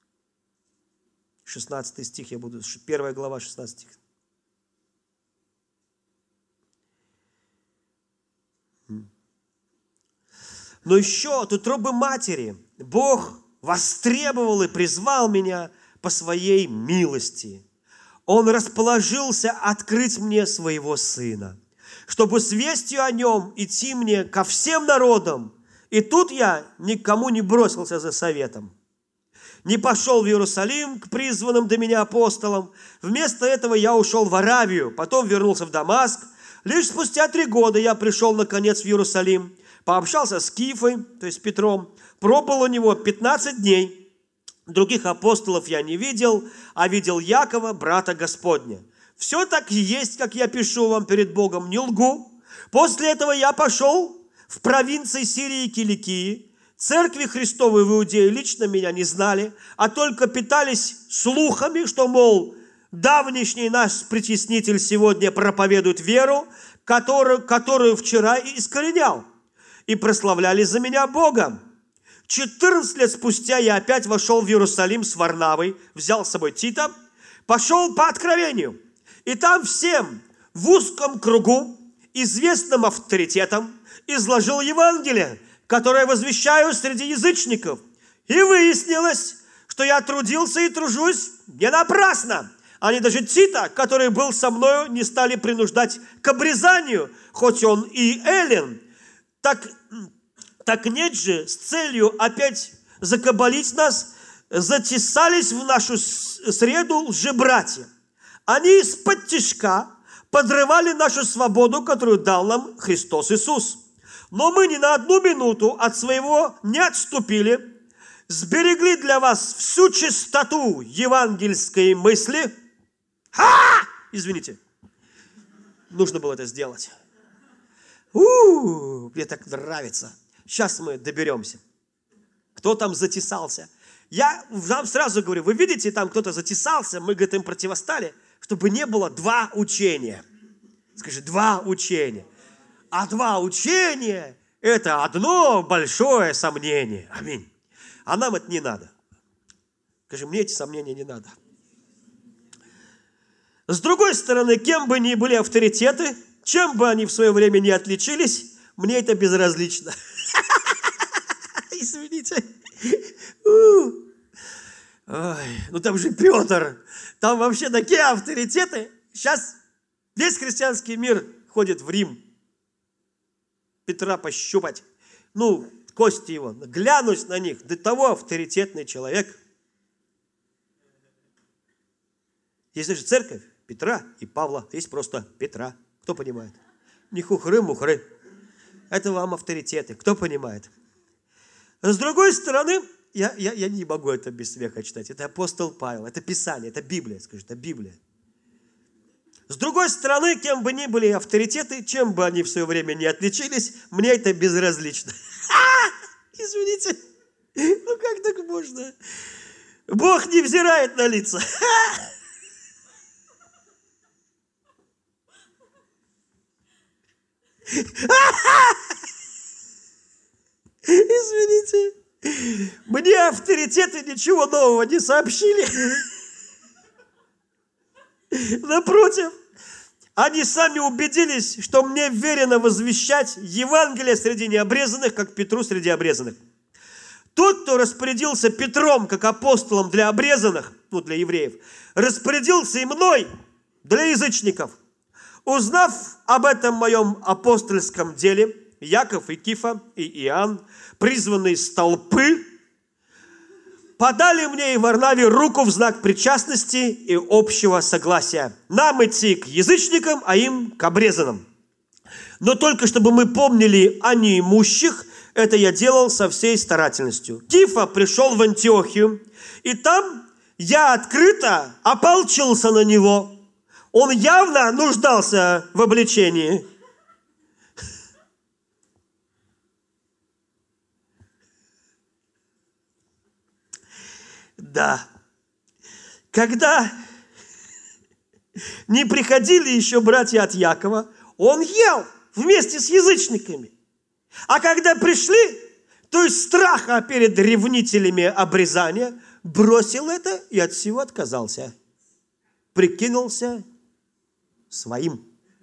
16 стих я буду, 1 глава, 16 стих. Но еще от утробы матери Бог востребовал и призвал меня по своей милости. Он расположился открыть мне своего Сына, чтобы с вестью о Нем идти мне ко всем народам. И тут я никому не бросился за советом. Не пошел в Иерусалим к призванным до меня апостолам. Вместо этого я ушел в Аравию, потом вернулся в Дамаск. Лишь спустя 3 года я пришел, наконец, в Иерусалим. Пообщался с Кифой, то есть Петром. Пробыл у него 15 дней. Других апостолов я не видел, а видел Якова, брата Господня. Все так и есть, как я пишу вам перед Богом, не лгу. После этого я пошел в провинции Сирии и Киликии. Церкви Христовой в Иудее лично меня не знали, а только питались слухами, что, мол, давнишний наш притеснитель сегодня проповедует веру, которую вчера и искоренял, и прославляли за меня Бога. 14 лет спустя я опять вошел в Иерусалим с Варнавой, взял с собой Тита, пошел по откровению. И там всем в узком кругу, известным авторитетом, изложил Евангелие, которое возвещаю среди язычников. И выяснилось, что я трудился и тружусь не напрасно. Они даже Тита, который был со мною, не стали принуждать к обрезанию, хоть он и эллин. Так нет же, с целью опять закабалить нас, затесались в нашу среду лжебратья. Они из-под тишка подрывали нашу свободу, которую дал нам Христос Иисус. Но мы ни на одну минуту от своего не отступили, сберегли для вас всю чистоту евангельской мысли. Извините, нужно было это сделать. Мне так нравится. Сейчас мы доберемся. Кто там затесался? Я вам сразу говорю, вы видите, там кто-то затесался, мы, говорит, им противостали, чтобы не было 2 учения. Скажи, 2 учения. А 2 учения – это одно большое сомнение. Аминь. А нам это не надо. Скажи, мне эти сомнения не надо. С другой стороны, кем бы ни были авторитеты, чем бы они в свое время не отличились, мне это безразлично. Извините. Ой, ну там же Петр. Там вообще такие авторитеты. Сейчас весь христианский мир ходит в Рим. Петра пощупать. Ну, кости его. Глянуть на них. До того авторитетный человек. Есть же церковь Петра и Павла. Есть просто Петра. Кто понимает? Не хухры-мухры. Это вам авторитеты. Кто понимает? С другой стороны, я не могу это без смеха читать. Это апостол Павел, это Писание, это Библия, скажи, это Библия. С другой стороны, кем бы ни были авторитеты, чем бы они в свое время не отличились, мне это безразлично. Извините, ну как так можно? Бог не взирает на лица. Извините. Мне авторитеты ничего нового не сообщили. Напротив, они сами убедились, что мне верено возвещать Евангелие среди необрезанных, как Петру среди обрезанных. Тот, кто распорядился Петром, как апостолом для обрезанных, ну, для евреев, распорядился и мной для язычников. Узнав об этом моем апостольском деле, Яков и Кифа и Иоанн, призванные из толпы, подали мне и Варнаве руку в знак причастности и общего согласия. Нам идти к язычникам, а им к обрезанным. Но только чтобы мы помнили о неимущих, это я делал со всей старательностью. Кифа пришел в Антиохию, и там я открыто ополчился на него. Он явно нуждался в обличении. Да. Когда не приходили еще братья от Якова, он ел вместе с язычниками. А когда пришли, то из страха перед ревнителями обрезания, бросил это и от всего отказался. Прикинулся своим.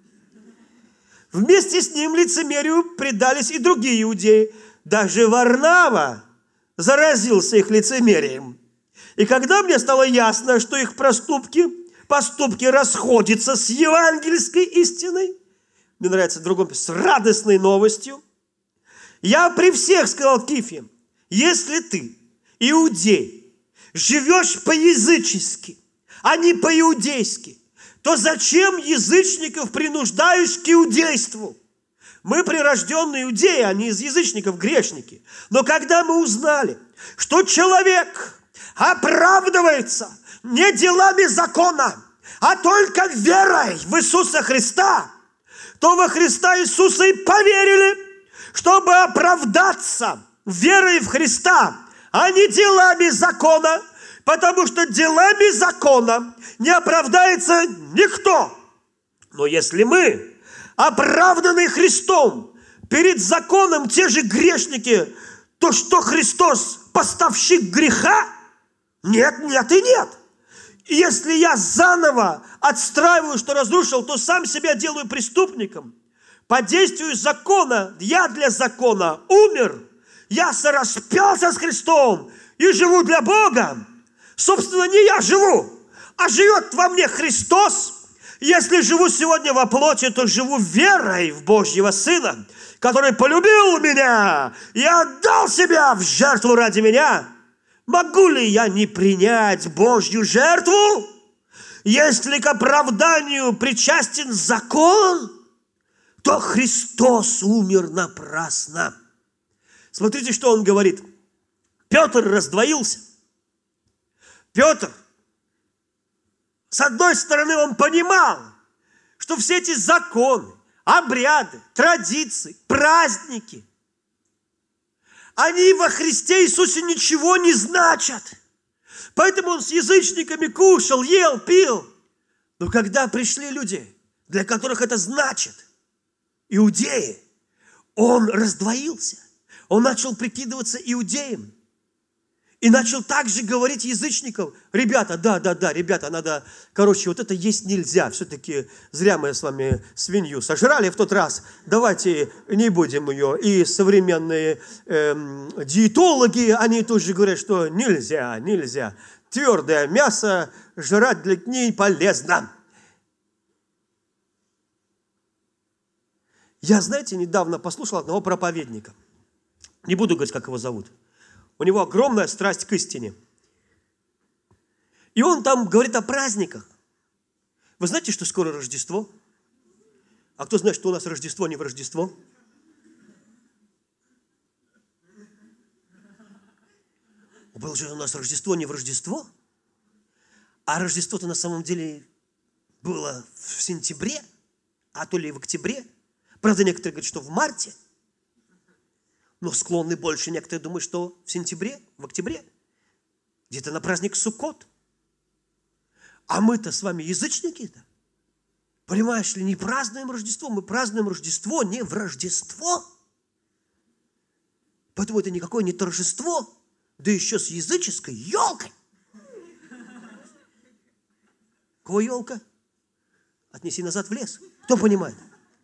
Вместе с ним лицемерию предались и другие иудеи. Даже Варнава заразился их лицемерием. И когда мне стало ясно, что их поступки расходятся с евангельской истиной, мне нравится в другом, с радостной новостью, я при всех сказал Кифе: если ты, иудей, живешь по-язычески, а не по-иудейски, то зачем язычников принуждаешь к иудейству? Мы прирожденные иудеи, а не из язычников грешники. Но когда мы узнали, что человек оправдывается не делами закона, а только верой в Иисуса Христа, то во Христа Иисуса и поверили, чтобы оправдаться верой в Христа, а не делами закона, потому что делами закона не оправдается никто. Но если мы, оправданные Христом, перед законом те же грешники, то что Христос поставщик греха? Нет, нет и нет. И если я заново отстраиваю, что разрушил, то сам себя делаю преступником. По действию закона, я для закона умер, я сораспялся с Христом и живу для Бога. Собственно, не я живу, а живет во мне Христос. Если живу сегодня во плоти, то живу верой в Божьего Сына, который полюбил меня и отдал себя в жертву ради меня. Могу ли я не принять Божью жертву? Если к оправданию причастен закон, то Христос умер напрасно. Смотрите, что он говорит. Петр раздвоился. Петр, с одной стороны, он понимал, что все эти законы, обряды, традиции, праздники, они во Христе Иисусе ничего не значат. Поэтому он с язычниками кушал, ел, пил. Но когда пришли люди, для которых это значит, иудеи, он раздвоился. Он начал прикидываться иудеем. И начал также говорить язычникам: ребята, да, ребята, надо, вот это есть нельзя, все-таки зря мы с вами свинью сожрали в тот раз, давайте не будем ее. И современные диетологи, они тоже говорят, что нельзя, твердое мясо жрать для не полезно. Я, знаете, недавно послушал одного проповедника, не буду говорить, как его зовут. У него огромная страсть к истине. И он там говорит о праздниках. Вы знаете, что скоро Рождество? А кто знает, что у нас Рождество не в Рождество? Было же у нас Рождество не в Рождество? А Рождество-то на самом деле было в сентябре, а то ли в октябре. Правда, некоторые говорят, что в марте. Но склонны больше некоторые думают, что в сентябре, в октябре, где-то на праздник Суккот. А мы-то с вами язычники-то. Понимаешь ли, не празднуем Рождество, мы празднуем Рождество не в Рождество. Поэтому это никакое не торжество, да еще с языческой елкой. Кого елка? Отнеси назад в лес. Кто понимает?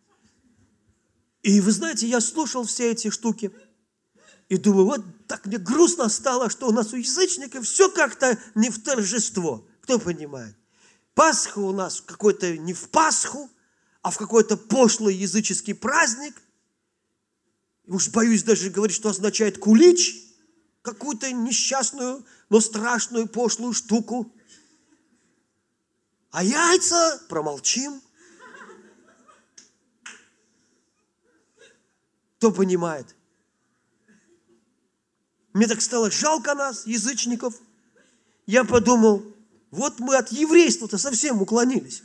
И вы знаете, я слушал все эти штуки и думаю, вот так мне грустно стало, что у нас у язычников все как-то не в торжество. Кто понимает? Пасха у нас какой-то не в Пасху, а в какой-то пошлый языческий праздник. И уж боюсь даже говорить, что означает кулич, какую-то несчастную, но страшную пошлую штуку. А яйца промолчим. Кто понимает? Мне так стало жалко нас, язычников. Я подумал, вот мы от еврейства-то совсем уклонились.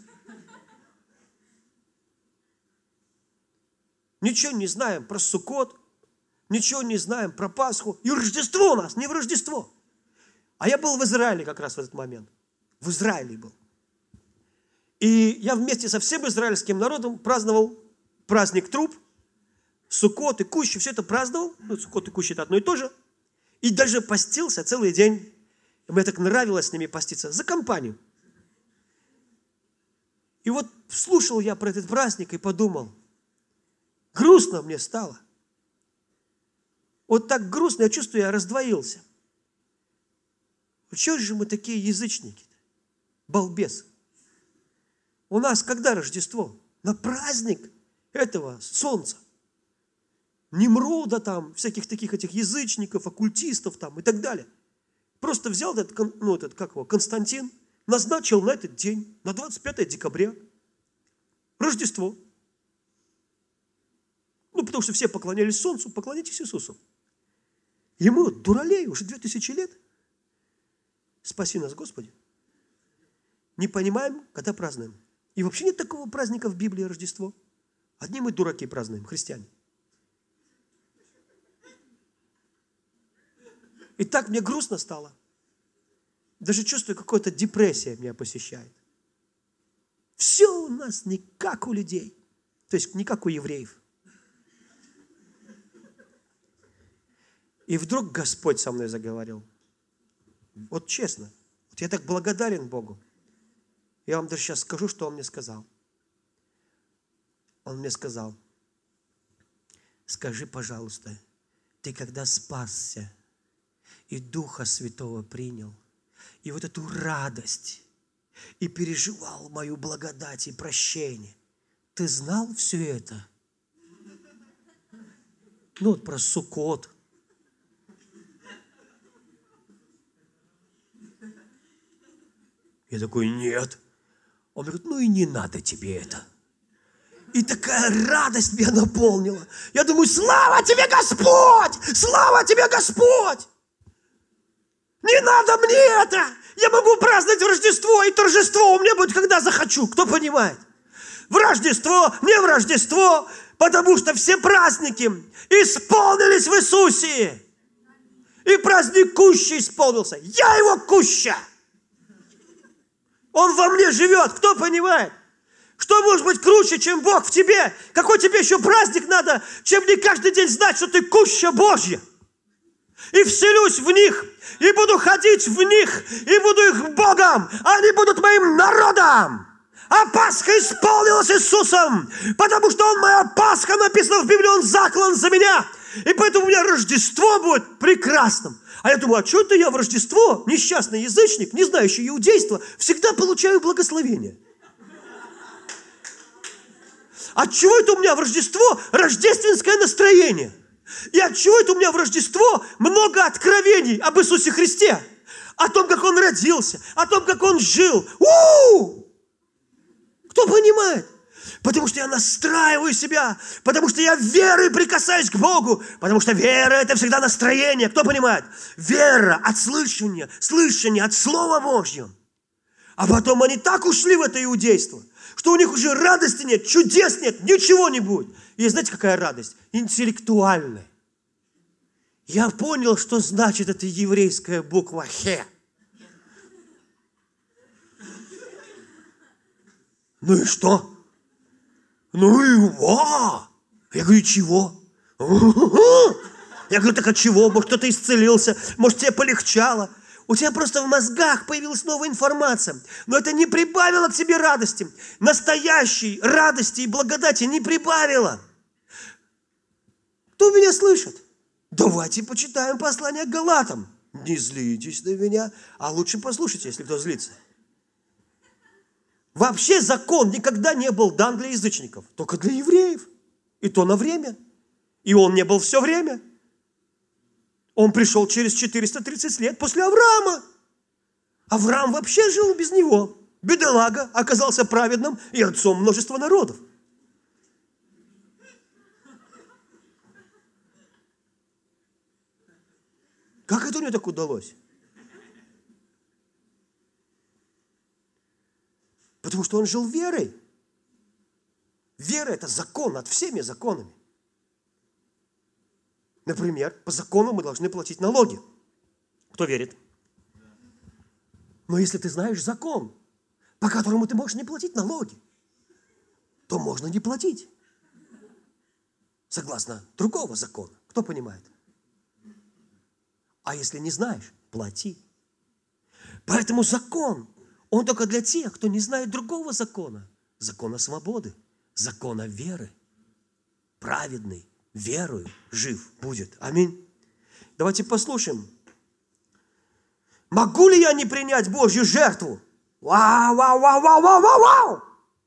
Ничего не знаем про Суккот, ничего не знаем про Пасху. И Рождество у нас не в Рождество. А я был в Израиле как раз в этот момент. В Израиле был. И я вместе со всем израильским народом праздновал праздник труб, Суккот и Кущи, все это праздновал. Ну, Суккот и Кущи это одно и то же. И даже постился целый день. И мне так нравилось с ними поститься. За компанию. И вот слушал я про этот праздник и подумал. Грустно мне стало. Вот так грустно, я чувствую, я раздвоился. Чего же мы такие язычники-то? Балбесы. У нас когда Рождество? На праздник этого солнца. Немрода там, всяких таких этих язычников, оккультистов там и так далее. Просто взял Константин, назначил на этот день, на 25 декабря, Рождество. Ну, потому что все поклонялись солнцу, поклонитесь Иисусу. И мы, дуралей, уже 2000 лет, спаси нас, Господи, не понимаем, когда празднуем. И вообще нет такого праздника в Библии Рождество. Одни мы дураки празднуем, христиане. И так мне грустно стало. Даже чувствую, какая-то депрессия меня посещает. Все у нас не как у людей. То есть не как у евреев. И вдруг Господь со мной заговорил. Вот честно. Вот я так благодарен Богу. Я вам даже сейчас скажу, что Он мне сказал. Он мне сказал: скажи, пожалуйста, ты когда спасся и Духа Святого принял, и вот эту радость, и переживал мою благодать и прощение, ты знал все это? Ну вот про Суккот. Я такой: нет. Он говорит: ну и не надо тебе это. И такая радость меня наполнила. Я думаю: слава тебе, Господь! Слава тебе, Господь! Не надо мне это! Я могу праздновать Рождество и торжество у меня будет, когда захочу. Кто понимает? В Рождество, не в Рождество, потому что все праздники исполнились в Иисусе. И праздник Кущи исполнился. Я его Куща. Он во мне живет. Кто понимает? Что может быть круче, чем Бог в тебе? Какой тебе еще праздник надо, чем не каждый день знать, что ты Куща Божья? и вселюсь в них, и буду ходить в них, и буду их Богом, а они будут моим народом. А Пасха исполнилась Иисусом, потому что Он моя Пасха, написано в Библии, Он заклан за меня. И поэтому у меня Рождество будет прекрасным. А я думаю, а что это я в Рождество, несчастный язычник, не знающий иудейства, всегда получаю благословение? Отчего это у меня в Рождество рождественское настроение? И отчего это у меня в Рождество много откровений об Иисусе Христе? О том, как Он родился, о том, как Он жил. Кто понимает? Потому что я настраиваю себя, потому что я верой прикасаюсь к Богу, потому что вера – это всегда настроение. Кто понимает? Вера от слышания, слышание от Слова Божьего. А потом они так ушли в это иудейство, что у них уже радости нет, чудес нет, ничего не будет. И знаете, какая радость? Интеллектуальная. Я понял, что значит эта еврейская буква «Хе». Ну и что? Ну и ва! Я говорю, чего? Я говорю, так от чего? Может, кто-то исцелился, может, тебе полегчало. У тебя просто в мозгах появилась новая информация. Но это не прибавило к тебе радости. Настоящей радости и благодати не прибавило. Кто меня слышит? Давайте почитаем послание к Галатам. Не злитесь на меня, а лучше послушайте, если кто злится. Вообще закон никогда не был дан для язычников, только для евреев. И то на время. И он не был все время. Он пришел через 430 лет после Авраама. Авраам вообще жил без него. Бедолага, оказался праведным и отцом множества народов. Как это у него так удалось? Потому что он жил верой. Вера – это закон над всеми законами. Например, по закону мы должны платить налоги. Кто верит? Но если ты знаешь закон, по которому ты можешь не платить налоги, то можно не платить. Согласно другого закона. Кто понимает? А если не знаешь, плати. Поэтому закон, он только для тех, кто не знает другого закона. Закона свободы, закона веры. Праведный, верою жив будет. Аминь. Давайте послушаем. Могу ли я не принять Божью жертву? Вау!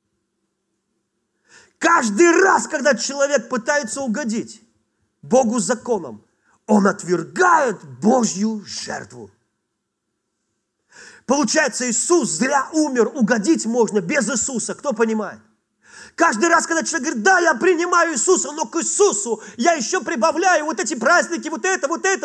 Каждый раз, когда человек пытается угодить Богу законом, он отвергает Божью жертву. Получается, Иисус зря умер, угодить можно без Иисуса. Кто понимает? Каждый раз, когда человек говорит, да, я принимаю Иисуса, но к Иисусу я еще прибавляю вот эти праздники, вот это,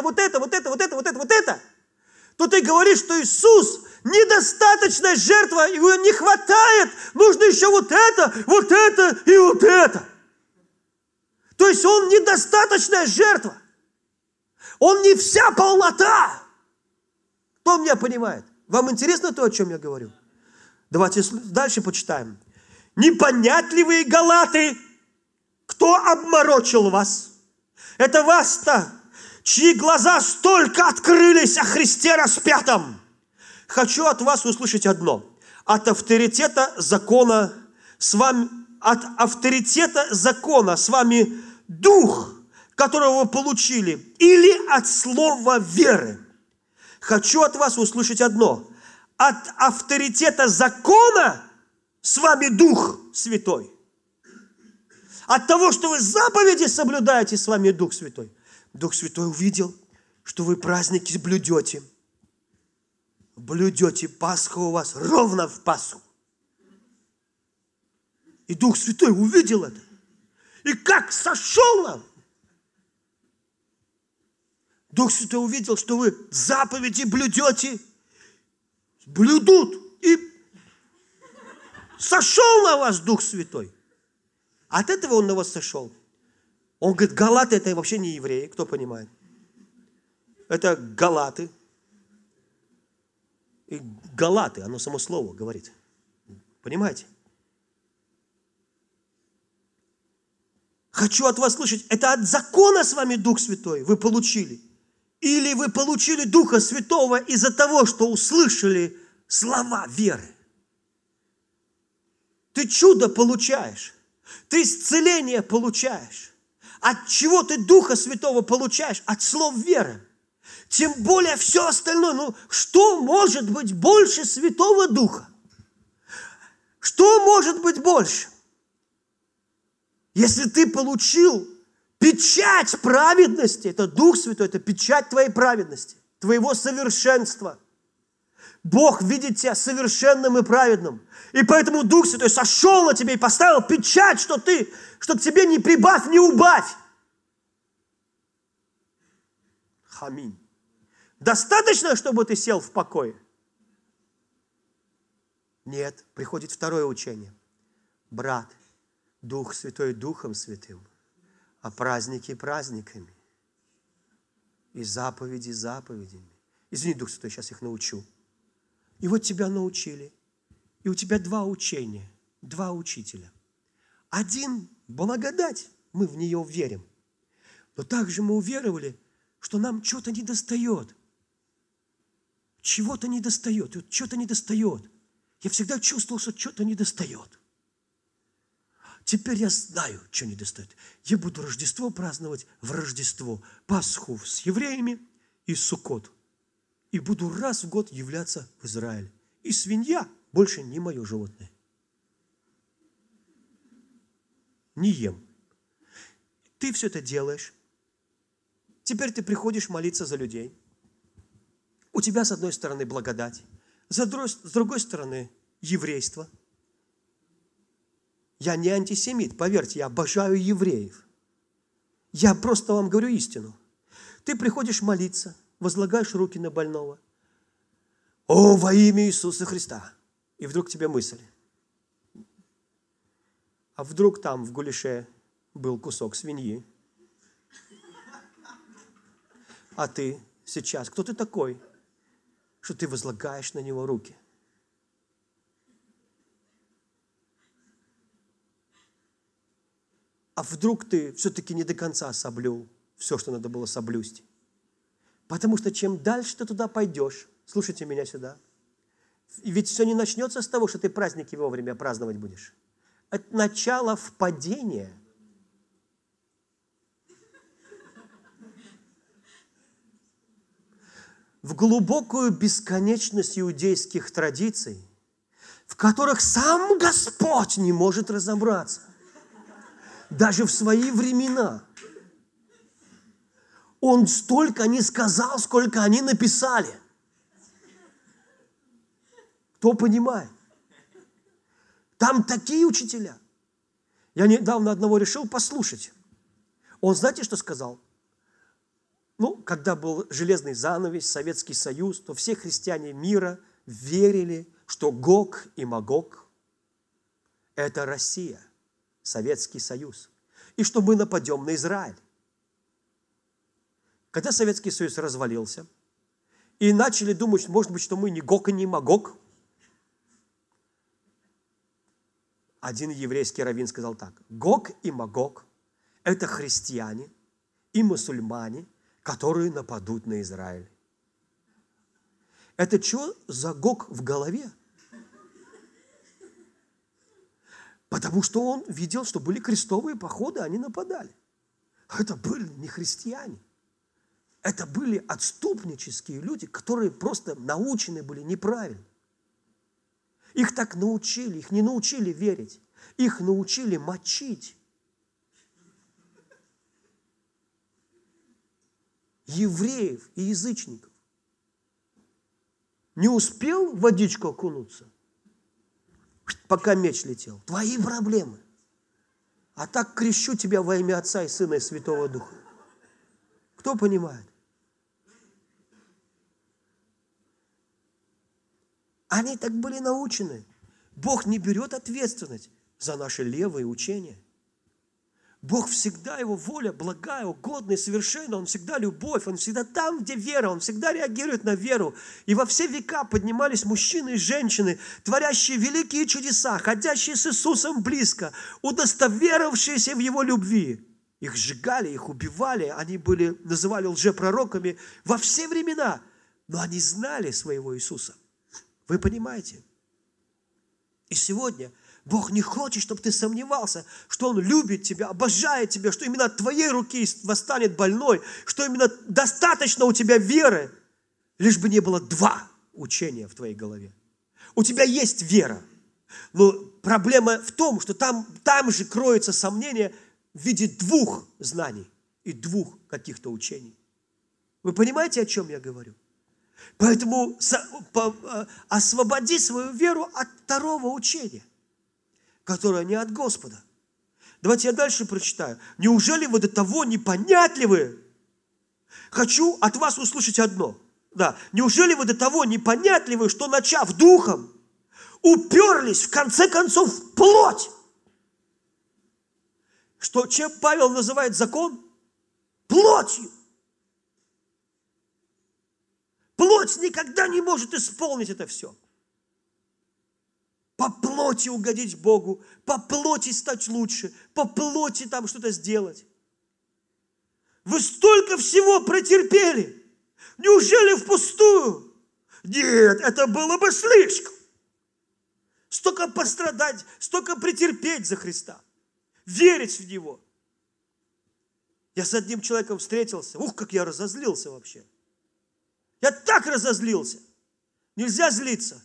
то ты говоришь, что Иисус недостаточная жертва, его не хватает, нужно еще вот это и вот это. То есть Он недостаточная жертва. Он не вся полнота. Кто меня понимает? Вам интересно то, о чем я говорю? Давайте дальше почитаем. Непонятливые галаты, кто обморочил вас? Это вас-то, чьи глаза столько открылись о Христе распятом. Хочу от вас услышать одно. От авторитета закона с вами дух, которого вы получили, или от слова веры. Хочу от вас услышать одно. От авторитета закона с вами Дух Святой. От того, что вы заповеди соблюдаете, с вами Дух Святой. Дух Святой увидел, что вы праздники блюдете. Блюдете Пасху у вас ровно в Пасху. И Дух Святой увидел это. И как сошел нам. Дух Святой увидел, что вы заповеди блюдете. Блюдут. И сошел на вас Дух Святой. От этого Он на вас сошел. Он говорит, галаты это вообще не евреи, кто понимает? Это галаты. И галаты, оно само слово говорит. Понимаете? Хочу от вас слышать, это от закона с вами Дух Святой вы получили. Или вы получили Духа Святого из-за того, что услышали слова веры? Ты чудо получаешь. Ты исцеление получаешь. От чего ты Духа Святого получаешь? От слов веры. Тем более все остальное. Что может быть больше Святого Духа? Что может быть больше? Если ты получил печать праведности, это Дух Святой, это печать твоей праведности, твоего совершенства. Бог видит тебя совершенным и праведным. И поэтому Дух Святой сошел на тебя и поставил печать, что к тебе не прибавь, не убавь. Аминь. Достаточно, чтобы ты сел в покое? Нет, приходит второе учение. Брат, Дух Святой Духом Святым, а праздники праздниками, и заповеди заповедями. Извини, Дух Святой, сейчас их научу. И вот тебя научили. И у тебя два учения, два учителя. Один – благодать, мы в нее верим. Но также мы уверовали, что нам чего-то недостает. Чего-то недостает. Вот что-то недостает. Я всегда чувствовал, что что-то недостает. Теперь я знаю, что недостает. Я буду Рождество праздновать в Рождество, Пасху с евреями и Суккот. И буду раз в год являться в Израиль. И свинья больше не мое животное. Не ем. Ты все это делаешь. Теперь ты приходишь молиться за людей. У тебя с одной стороны благодать, с другой стороны еврейство. Я не антисемит, поверьте, я обожаю евреев. Я просто вам говорю истину. Ты приходишь молиться, возлагаешь руки на больного. О, во имя Иисуса Христа. И вдруг тебе мысль. А вдруг там в гуляше был кусок свиньи? А ты сейчас, кто ты такой, что ты возлагаешь на него руки? А вдруг ты все-таки не до конца соблюл все, что надо было соблюсти? Потому что чем дальше ты туда пойдешь, слушайте меня сюда, ведь все не начнется с того, что ты праздники вовремя праздновать будешь. Это начало впадения. В глубокую бесконечность иудейских традиций, в которых сам Господь не может разобраться. Даже в свои времена. Он столько не сказал, сколько они написали. Кто понимает? Там такие учителя. Я недавно одного решил послушать. Он, знаете, что сказал? Когда был железный занавес, Советский Союз, то все христиане мира верили, что Гог и Магог – это Россия, Советский Союз, и что мы нападем на Израиль. Когда Советский Союз развалился, и начали думать, может быть, что мы не Гог и не Магог, один еврейский раввин сказал так: Гог и Магог – это христиане и мусульмане, которые нападут на Израиль. Это что за Гог в голове? Потому что он видел, что были крестовые походы, они нападали. Это были не христиане. Это были отступнические люди, которые просто научены были неправильно. Их так научили, их не научили верить. Их научили мочить. Евреев и язычников. Не успел в водичку окунуться, пока меч летел. Твои проблемы. А так крещу тебя во имя Отца и Сына и Святого Духа. Кто понимает? Они так были научены. Бог не берет ответственность за наши левые учения. Бог всегда, Его воля благая, угодная, совершенная. Он всегда любовь, Он всегда там, где вера. Он всегда реагирует на веру. И во все века поднимались мужчины и женщины, творящие великие чудеса, ходящие с Иисусом близко, удостоверившиеся в Его любви. Их сжигали, их убивали, они были, называли лжепророками во все времена. Но они знали своего Иисуса. Вы понимаете? И сегодня Бог не хочет, чтобы ты сомневался, что Он любит тебя, обожает тебя, что именно от твоей руки восстанет больной, что именно достаточно у тебя веры, лишь бы не было два учения в твоей голове. У тебя есть вера, но проблема в том, что там же кроется сомнение в виде двух знаний и двух каких-то учений. Вы понимаете, о чем я говорю? Поэтому освободи свою веру от второго учения, которое не от Господа. Давайте я дальше прочитаю. Неужели вы до того непонятливы? Хочу от вас услышать одно. Да. Неужели вы до того непонятливы, что, начав духом, уперлись в конце концов в плоть? Что, чем Павел называет закон? Плотью. Плоть никогда не может исполнить это все. По плоти угодить Богу, по плоти стать лучше, по плоти там что-то сделать. Вы столько всего претерпели. Неужели впустую? Нет, это было бы слишком. Столько пострадать, столько претерпеть за Христа. Верить в Него. Я с одним человеком встретился. Ух, как я разозлился вообще. Я так разозлился. Нельзя злиться.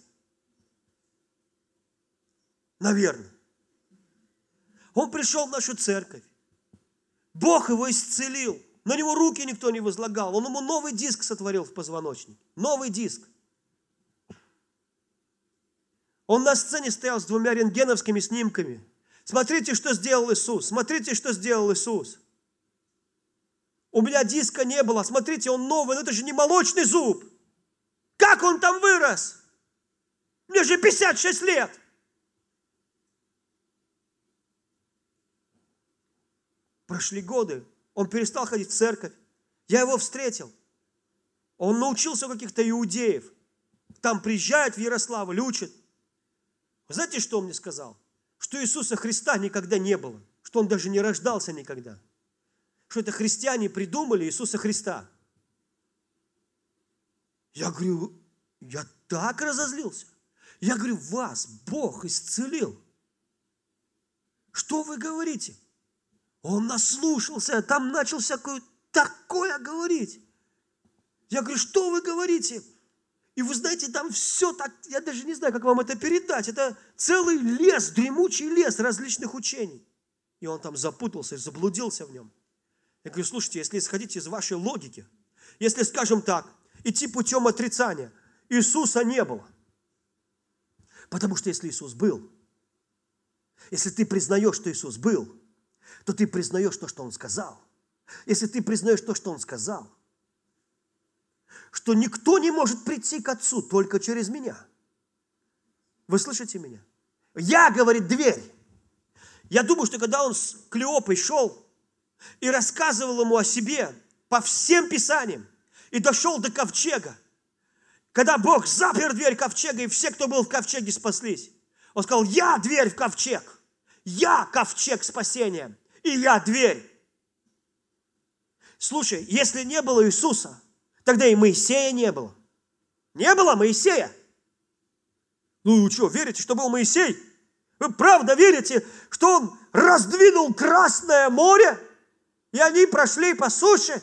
Наверное. Он пришел в нашу церковь. Бог его исцелил. На него руки никто не возлагал. Он ему новый диск сотворил в позвоночнике. Новый диск. Он на сцене стоял с 2 рентгеновскими снимками. Смотрите, что сделал Иисус. Смотрите, что сделал Иисус. У меня диска не было. Смотрите, он новый. Но это же не молочный зуб. Как он там вырос? Мне же 56 лет. Прошли годы. Он перестал ходить в церковь. Я его встретил. Он научился у каких-то иудеев. Там приезжают в Ярославль, учат. Вы знаете, что он мне сказал? Что Иисуса Христа никогда не было. Что Он даже не рождался никогда. Что это христиане придумали Иисуса Христа. Я говорю, я так разозлился. Я говорю, вас Бог исцелил. Что вы говорите? Он наслушался, там начал всякое такое говорить. Я говорю, что вы говорите? И вы знаете, там все так, я даже не знаю, как вам это передать. Это целый лес, дремучий лес различных учений. И он там запутался и заблудился в нем. Я говорю, слушайте, если исходить из вашей логики, если, скажем так, идти путем отрицания, Иисуса не было. Потому что если Иисус был, если ты признаешь, что Иисус был, то ты признаешь то, что Он сказал. Если ты признаешь то, что Он сказал, что никто не может прийти к Отцу только через меня. Вы слышите меня? Я, говорит, дверь. Я думаю, что когда он с Клеопой шел и рассказывал ему о себе по всем Писаниям и дошел до ковчега, когда Бог запер дверь ковчега, и все, кто был в ковчеге, спаслись, он сказал, я дверь в ковчег, я ковчег спасения, и я дверь. Слушай, если не было Иисуса, тогда и Моисея не было. Не было Моисея. Ну что, верите, что был Моисей? Вы правда верите, что он раздвинул Красное море, и они прошли по суше?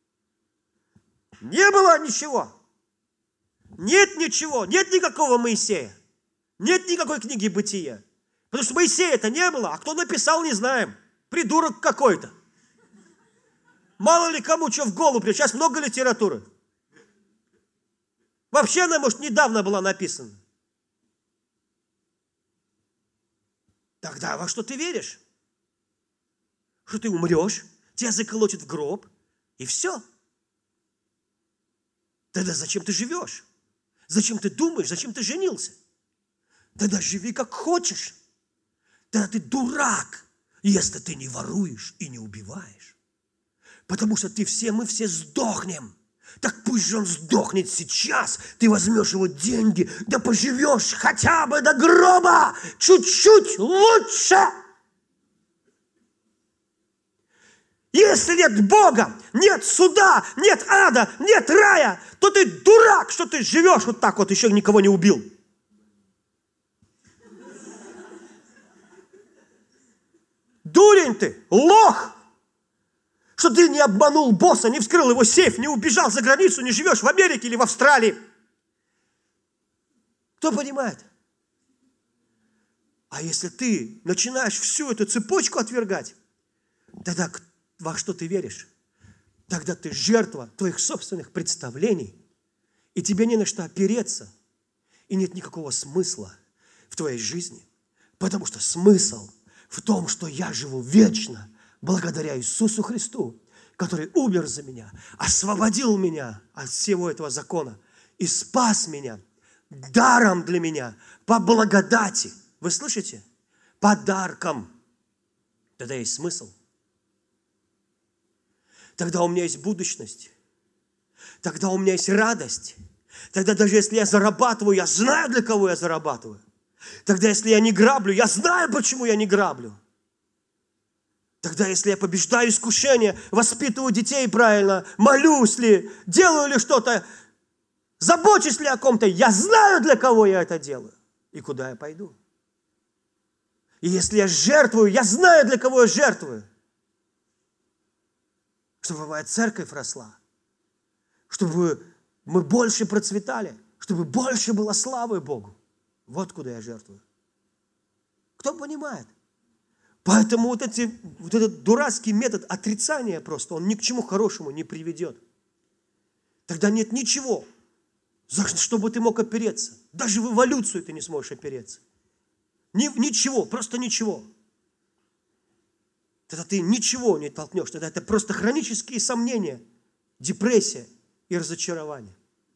Не было ничего. Нет ничего, нет никакого Моисея. Нет никакой книги Бытия. Потому что Моисея-то не было, а кто написал, не знаем. Придурок какой-то. Мало ли кому что в голову придет. Сейчас много литературы. Вообще она, может, недавно была написана. Тогда во что ты веришь? Что ты умрешь, тебя заколотят в гроб, и все. Тогда зачем ты живешь? Зачем ты думаешь? Зачем ты женился? Тогда живи как хочешь. Тогда ты дурак, если ты не воруешь и не убиваешь. Потому что мы все сдохнем. Так пусть же он сдохнет сейчас. Ты возьмешь его деньги, да поживешь хотя бы до гроба чуть-чуть лучше. Если нет Бога, нет суда, нет ада, нет рая, то ты дурак, что ты живешь вот так вот, еще никого не убил. Дурень ты, лох, что ты не обманул босса, не вскрыл его сейф, не убежал за границу, не живешь в Америке или в Австралии. Кто понимает? А если ты начинаешь всю эту цепочку отвергать, тогда во что ты веришь? Тогда ты жертва твоих собственных представлений, и тебе не на что опереться, и нет никакого смысла в твоей жизни, потому что смысл в том, что я живу вечно благодаря Иисусу Христу, который умер за меня, освободил меня от всего этого закона и спас меня даром для меня, по благодати. Вы слышите? Подарком. Тогда есть смысл. Тогда у меня есть будущность. Тогда у меня есть радость. Тогда даже если я зарабатываю, я знаю, для кого я зарабатываю. Тогда если я не граблю, я знаю, почему я не граблю. Тогда если я побеждаю искушение, воспитываю детей правильно, молюсь ли, делаю ли что-то, забочусь ли о ком-то, я знаю, для кого я это делаю и куда я пойду. И если я жертвую, я знаю, для кого я жертвую. Чтобы моя церковь росла, чтобы мы больше процветали, чтобы больше было славы Богу. Вот куда я жертвую. Кто понимает? Поэтому вот этот дурацкий метод отрицания просто, он ни к чему хорошему не приведет. Тогда нет ничего, за что бы ты мог опереться. Даже в эволюцию ты не сможешь опереться. Ничего, просто ничего. Тогда ты ничего не толкнешь. Тогда это просто хронические сомнения, депрессия и разочарование.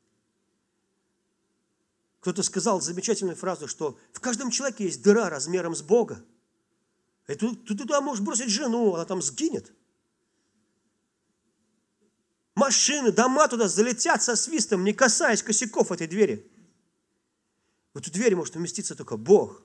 Кто-то сказал замечательную фразу, что в каждом человеке есть дыра размером с Бога. И ты туда можешь бросить жену, она там сгинет. Машины, дома туда залетят со свистом, не касаясь косяков этой двери. В эту дверь может уместиться только Бог.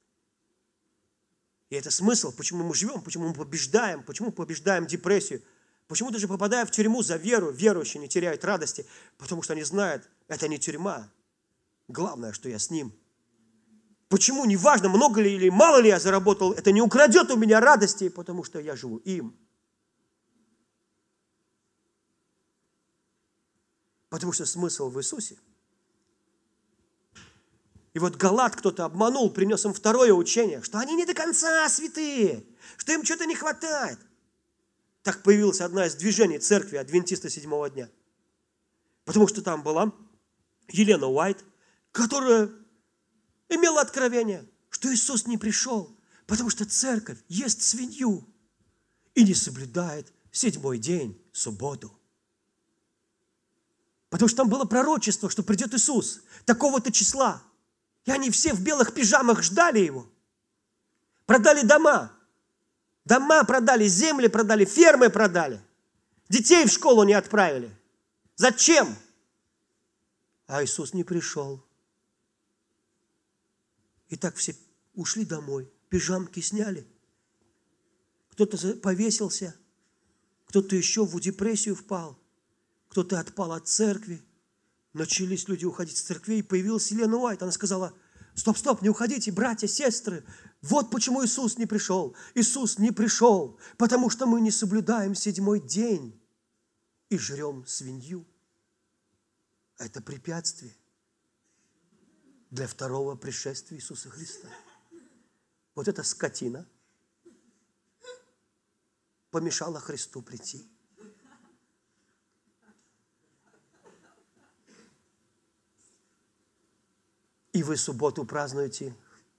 И это смысл, почему мы живем, почему мы побеждаем депрессию, почему даже попадая в тюрьму за веру, верующие не теряют радости, потому что они знают, это не тюрьма. Главное, что я с Ним. Почему, неважно, много ли или мало ли я заработал, это не украдет у меня радости, потому что я живу им. Потому что смысл в Иисусе. И вот Галат кто-то обманул, принес им второе учение, что они не до конца святые, что им что-то не хватает. Так появилась одна из движений церкви адвентиста седьмого дня. Потому что там была Елена Уайт, которая имела откровение, что Иисус не пришел, потому что церковь ест свинью и не соблюдает седьмой день, субботу. Потому что там было пророчество, что придет Иисус такого-то числа. И они все в белых пижамах ждали Его. Продали дома. Дома продали, земли продали, фермы продали. Детей в школу не отправили. Зачем? А Иисус не пришел. И так все ушли домой, пижамки сняли. Кто-то повесился, кто-то еще в депрессию впал, кто-то отпал от церкви. Начались люди уходить с церквей, и появилась Елена Уайт. Она сказала: стоп, не уходите, братья, сестры. Вот почему Иисус не пришел. Иисус не пришел, потому что мы не соблюдаем седьмой день и жрем свинью. Это препятствие для второго пришествия Иисуса Христа. Вот эта скотина помешала Христу прийти. И вы субботу празднуете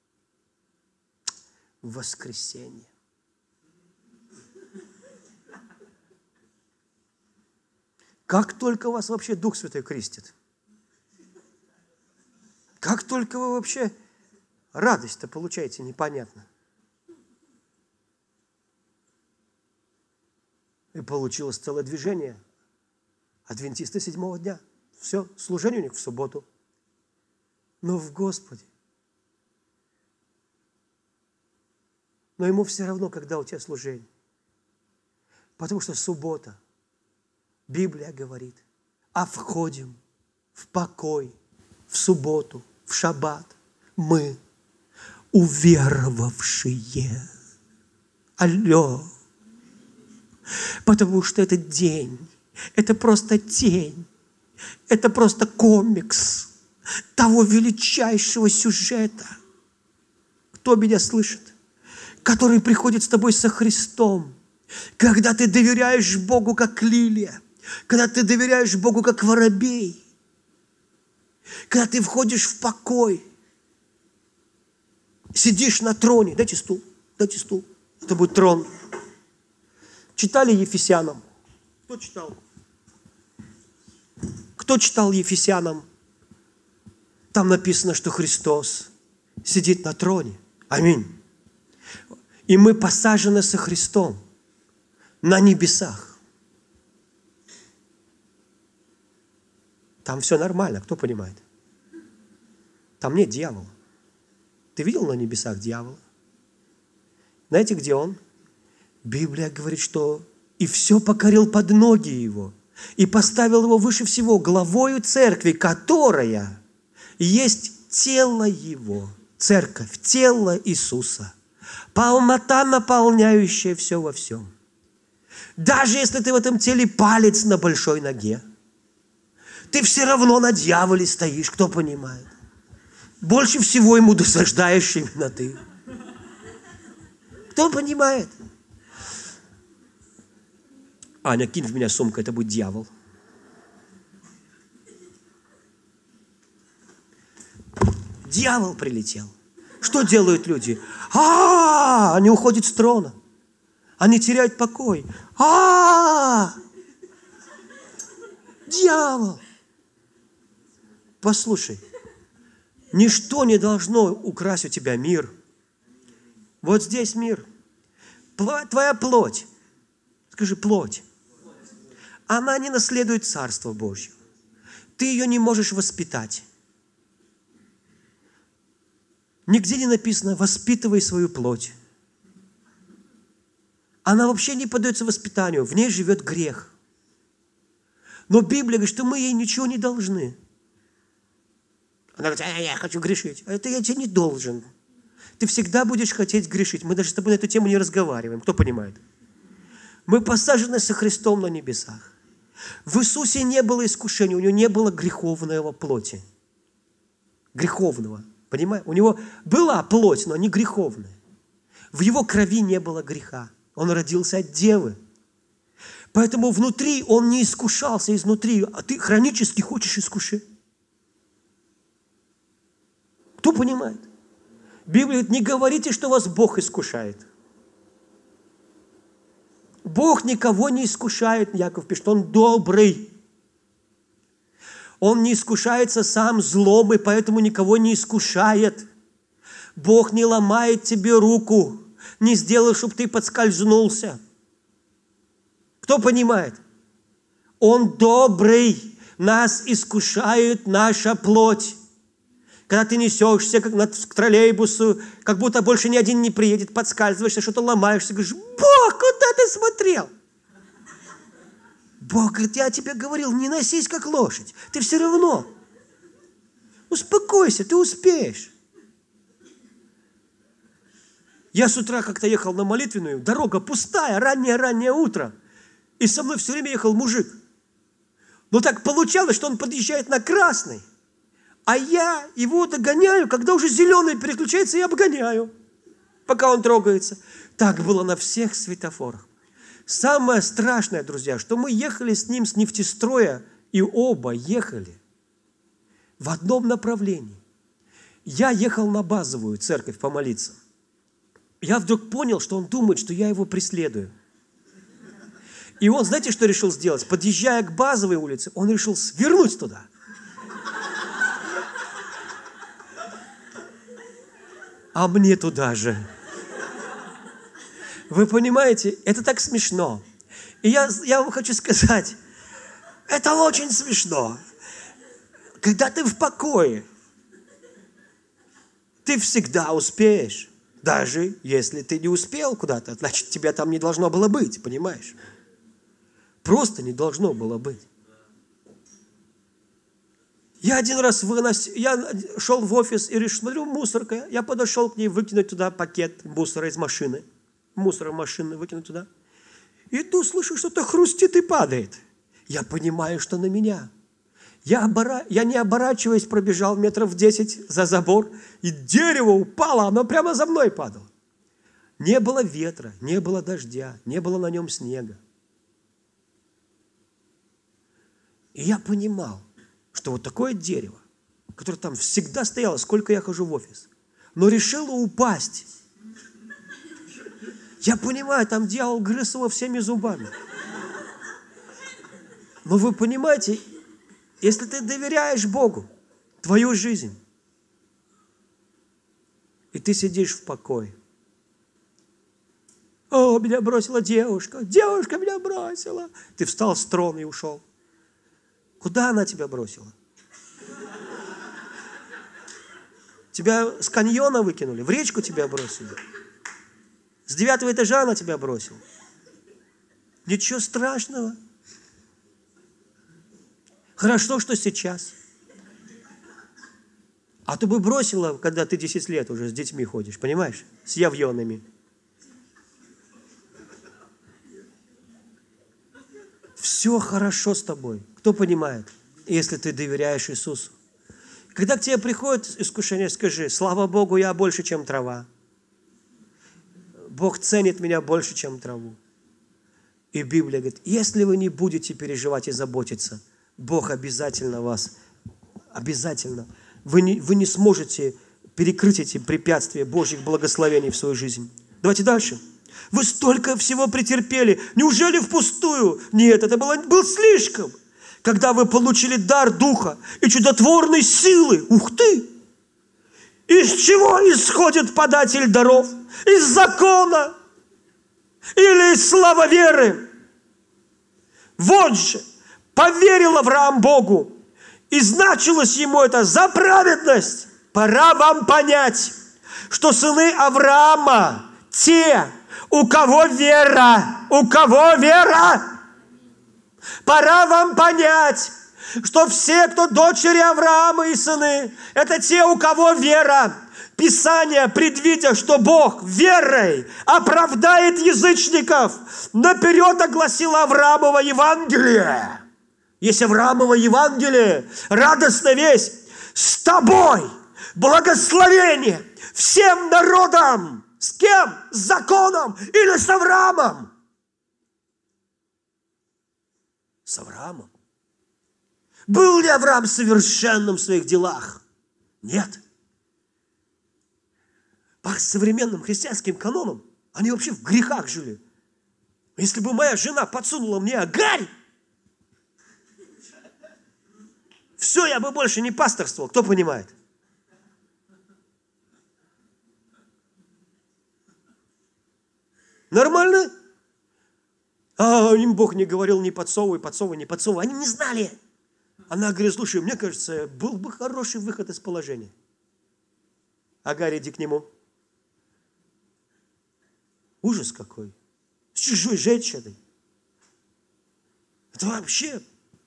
в воскресенье. Как только вас вообще Дух Святой крестит? Как только вы вообще радость-то получаете, непонятно. И получилось целое движение. Адвентисты седьмого дня. Все, служение у них в субботу. Но в Господе. Но Ему все равно, когда у тебя служение. Потому что суббота. Библия говорит, а входим в покой, в субботу, в шаббат мы, уверовавшие. Алло. Потому что этот день, это просто тень, это просто комикс того величайшего сюжета. Кто меня слышит? Который приходит с тобой со Христом. Когда ты доверяешь Богу, как лилия. Когда ты доверяешь Богу, как воробей. Когда ты входишь в покой. Сидишь на троне. Дайте стул. Это будет трон. Читали Ефесянам? Кто читал? Кто читал Ефесянам? Там написано, что Христос сидит на троне. Аминь. И мы посажены со Христом на небесах. Там все нормально, кто понимает? Там нет дьявола. Ты видел на небесах дьявола? Знаете, где он? Библия говорит, что и все покорил под ноги его, и поставил его выше всего, главою церкви, которая есть тело его, церковь, тело Иисуса, полнота, наполняющая все во всем. Даже если ты в этом теле палец на большой ноге, ты все равно на дьяволе стоишь, кто понимает? Больше всего ему досаждаешь именно ты. Кто понимает? Аня, кинь в меня сумку, это будет дьявол. Дьявол прилетел. Что делают люди? Они уходят с трона. Они теряют покой. Дьявол. Послушай, ничто не должно украсть у тебя мир. Вот здесь мир. Твоя плоть. Скажи, плоть. Она не наследует Царство Божье. Ты ее не можешь воспитать. Нигде не написано «воспитывай свою плоть». Она вообще не поддается воспитанию. В ней живет грех. Но Библия говорит, что мы ей ничего не должны. Она говорит, я хочу грешить. А это я тебе не должен. Ты всегда будешь хотеть грешить. Мы даже с тобой на эту тему не разговариваем. Кто понимает? Мы посажены со Христом на небесах. В Иисусе не было искушения, у него не было греховного плоти. Греховного. Понимаете? У него была плоть, но не греховная. В его крови не было греха. Он родился от девы. Поэтому внутри он не искушался изнутри, а ты хронически хочешь искушать. Кто понимает? Библия говорит, не говорите, что вас Бог искушает. Бог никого не искушает, Яков пишет, Он добрый. Он не искушается сам злом, и поэтому никого не искушает. Бог не ломает тебе руку, не сделает, чтобы ты подскользнулся. Кто понимает? Он добрый, нас искушает наша плоть. Когда ты несешься как к троллейбусу, как будто больше ни один не приедет, подскальзываешься, что-то ломаешься, говоришь, Бог, куда ты смотрел? Бог говорит, я тебе говорил, не носись как лошадь, ты все равно. Успокойся, ты успеешь. Я с утра как-то ехал на молитвенную, дорога пустая, раннее утро, и со мной все время ехал мужик. Но так получалось, что он подъезжает на красный, а я его догоняю, когда уже зеленый переключается, я обгоняю, пока он трогается. Так было на всех светофорах. Самое страшное, друзья, что мы ехали с ним с нефтестроя, и оба ехали в одном направлении. Я ехал на базовую церковь помолиться. Я вдруг понял, что он думает, что я его преследую. И он, знаете, что решил сделать? Подъезжая к базовой улице, он решил свернуть туда. А мне туда же. Вы понимаете, это так смешно. И я вам хочу сказать, это очень смешно. Когда ты в покое, ты всегда успеешь. Даже если ты не успел куда-то, значит, тебя там не должно было быть, понимаешь? Просто не должно было быть. Я один раз я шел в офис и решил, смотрю, мусорка. Я подошел к ней выкинуть туда пакет мусора из машины. Мусора в машину выкинуть туда. И тут слышу, что-то хрустит и падает. Я понимаю, что на меня. Я не оборачиваясь пробежал метров 10 за забор, и дерево упало, оно прямо за мной падало. Не было ветра, не было дождя, не было на нем снега. И я понимал, что вот такое дерево, которое там всегда стояло, сколько я хожу в офис, но решило упасть. Я понимаю, там дьявол грыз его всеми зубами. Но вы понимаете, если ты доверяешь Богу, твою жизнь, и ты сидишь в покое. О, меня бросила девушка меня бросила. Ты встал с трона и ушел. Куда она тебя бросила? Тебя с каньона выкинули, в речку тебя бросили. С 9-го этажа она тебя бросила. Ничего страшного. Хорошо, что сейчас. А то бы бросила, когда ты 10 лет уже с детьми ходишь, понимаешь? С явьонами. Все хорошо с тобой. Кто понимает, если ты доверяешь Иисусу? Когда к тебе приходит искушение, скажи: слава Богу, я больше, чем трава. Бог ценит меня больше, чем траву. И Библия говорит, если вы не будете переживать и заботиться, Бог обязательно вас, обязательно, вы не сможете перекрыть эти препятствия Божьих благословений в свою жизнь. Давайте дальше. Вы столько всего претерпели. Неужели впустую? Нет, это был слишком. Когда вы получили дар Духа и чудотворной силы. Ух ты! Из чего исходит податель даров? Из закона? Или из славы веры? Вот же, поверил Авраам Богу, и значилось ему это за праведность. Пора вам понять, что сыны Авраама те, у кого вера, Пора вам понять, что все, кто дочери Авраама и сыны, это те, у кого вера. Писание, предвидя, что Бог верой оправдает язычников, наперед огласило Авраамово Евангелие. Есть Авраамово Евангелие, радостная весть. С тобой благословение всем народам. С кем? С законом или с Авраамом? С Авраамом. Был ли Авраам совершенным в своих делах? Нет. По современным христианским канонам они вообще в грехах жили. Если бы моя жена подсунула мне Агарь, все, я бы больше не пасторствовал. Кто понимает? Нормально? А им Бог не говорил, не подсовывай. Они не знали. Она говорит, слушай, мне кажется, был бы хороший выход из положения. Агарь, иди к нему. Ужас какой. С чужой женщиной. Это вообще...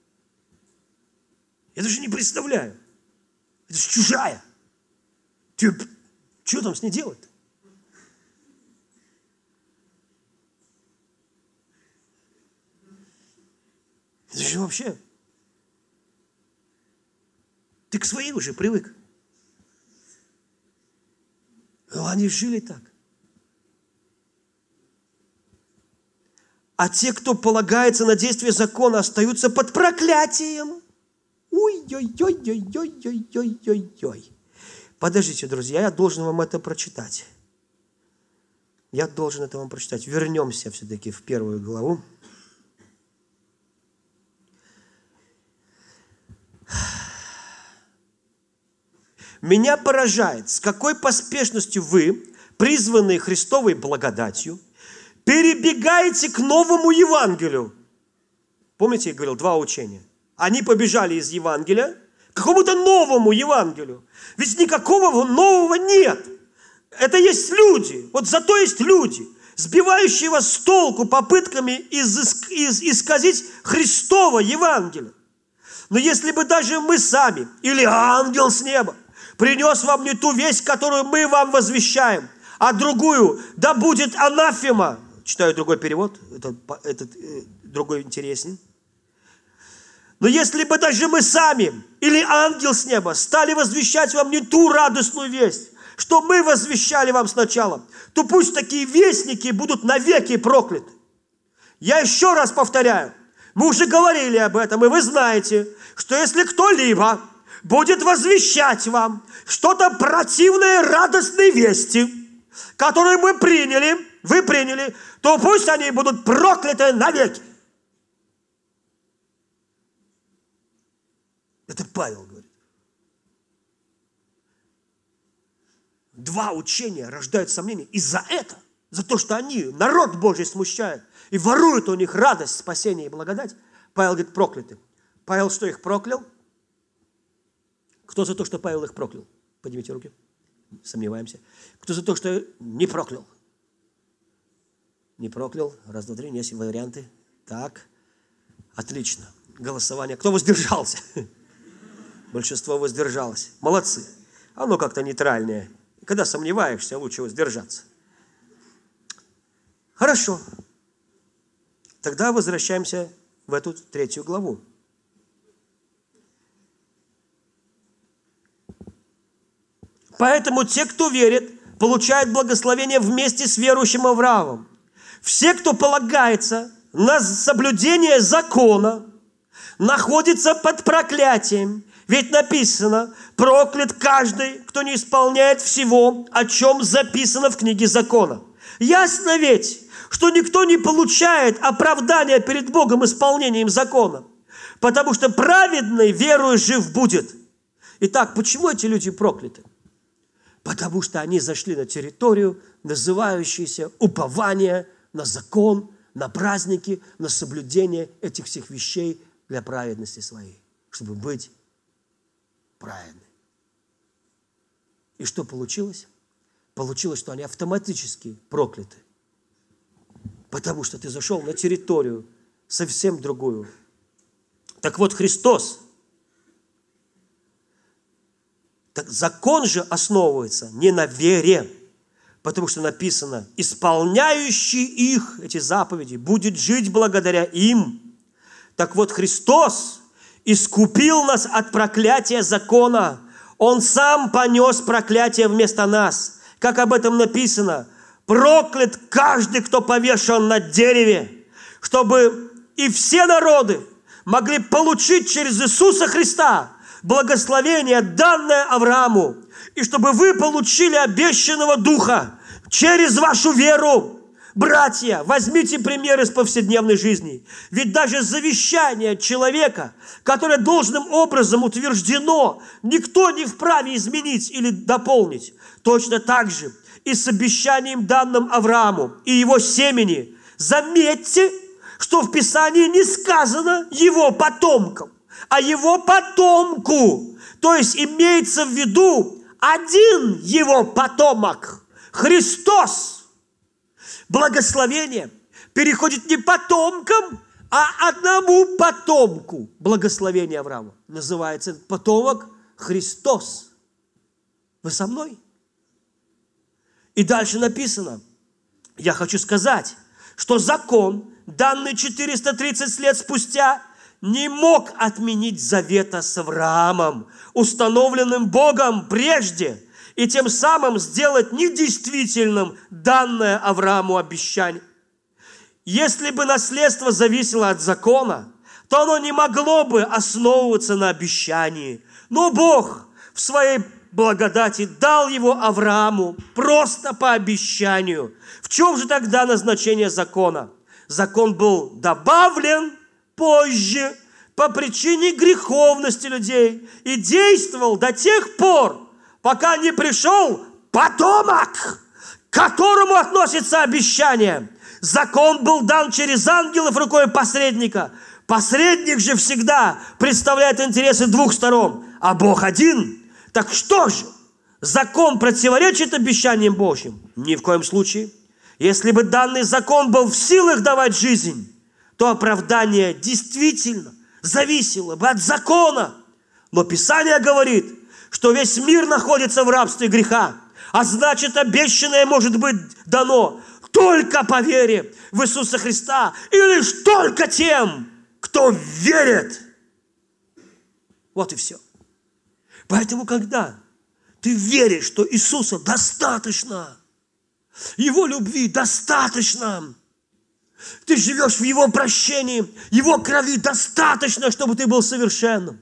Я даже не представляю. Это же чужая. Ты что там с ней делать-то? Это же вообще... Ты к своей уже привык. Но они жили так. А те, кто полагается на действие закона, остаются под проклятием. Ой-ой-ой-ой-ой-ой-ой-ой. Подождите, друзья, я должен вам это прочитать. Вернемся все-таки в 1 главу. Меня поражает, с какой поспешностью вы, призванные Христовой благодатью, перебегаете к новому Евангелию. Помните, я говорил, 2 учения. Они побежали из Евангелия к какому-то новому Евангелию. Ведь никакого нового нет. Это есть люди. Вот зато есть люди. сбивающие вас с толку попытками исказить Христово Евангелие. Но если бы даже мы сами или ангел с неба принес вам не ту весть, которую мы вам возвещаем, а другую, да будет анафема. Читаю другой перевод, этот другой интереснее. Но если бы даже мы сами или ангел с неба стали возвещать вам не ту радостную весть, что мы возвещали вам сначала, то пусть такие вестники будут навеки прокляты. Я еще раз повторяю, мы уже говорили об этом, и вы знаете, что если кто-либо будет возвещать вам что-то противное радостной вести, которую вы приняли, то пусть они будут прокляты навеки. Это Павел говорит. Два учения рождают сомнения. И за это, за то, что они, народ Божий, смущают и воруют у них радость, спасение и благодать, Павел говорит, прокляты. Павел что, их проклял? Кто за то, что Павел их проклял? Поднимите руки. Сомневаемся. Кто за то, что не проклял? Не проклял. Раз, два, три. Есть варианты. Так. Отлично. Голосование. Кто воздержался? Большинство воздержалось. Молодцы. Оно как-то нейтральное. Когда сомневаешься, лучше воздержаться. Хорошо. Тогда возвращаемся в эту 3 главу. Поэтому те, кто верит, получают благословение вместе с верующим Авраамом. Все, кто полагается на соблюдение закона, находятся под проклятием. Ведь написано, проклят каждый, кто не исполняет всего, о чем записано в книге закона. Ясно ведь, что никто не получает оправдания перед Богом исполнением закона, потому что праведный верою жив будет. Итак, почему эти люди прокляты? Потому что они зашли на территорию, называющуюся упование на закон, на праздники, на соблюдение этих всех вещей для праведности своей, чтобы быть праведны. И что получилось? Получилось, что они автоматически прокляты. Потому что ты зашел на территорию совсем другую. Так вот, Христос. Так закон же основывается не на вере, потому что написано, исполняющий их, эти заповеди, будет жить благодаря им. Так вот, Христос искупил нас от проклятия закона. Он сам понес проклятие вместо нас. Как об этом написано, проклят каждый, кто повешен на дереве, чтобы и все народы могли получить через Иисуса Христа благословение, данное Аврааму, и чтобы вы получили обещанного Духа через вашу веру. Братья, возьмите пример из повседневной жизни. Ведь даже завещание человека, которое должным образом утверждено, никто не вправе изменить или дополнить. Точно так же и с обещанием, данным Аврааму и его семени. Заметьте, что в Писании не сказано его потомкам, а его потомку. То есть имеется в виду один его потомок, Христос. Благословение переходит не потомкам, а одному потомку. Благословение Авраама. Называется этот потомок Христос. Вы со мной? И дальше написано, я хочу сказать, что закон, данный 430 лет спустя, не мог отменить завета с Авраамом, установленным Богом прежде, и тем самым сделать недействительным данное Аврааму обещание. Если бы наследство зависело от закона, то оно не могло бы основываться на обещании. Но Бог в своей благодати дал его Аврааму просто по обещанию. В чем же тогда назначение закона? Закон был добавлен позже по причине греховности людей и действовал до тех пор, пока не пришел потомок, к которому относится обещание. Закон был дан через ангелов рукой посредника. Посредник же всегда представляет интересы двух сторон, а Бог один. Так что же? Закон противоречит обещаниям Божьим? Ни в коем случае. Если бы данный закон был в силах давать жизнь, то оправдание действительно зависело бы от закона. Но Писание говорит, что весь мир находится в рабстве греха, а значит, обещанное может быть дано только по вере в Иисуса Христа и лишь только тем, кто верит. Вот и все. Поэтому, когда ты веришь, что Иисуса достаточно, Его любви достаточно, ты живешь в Его прощении, Его крови достаточно, чтобы ты был совершенным.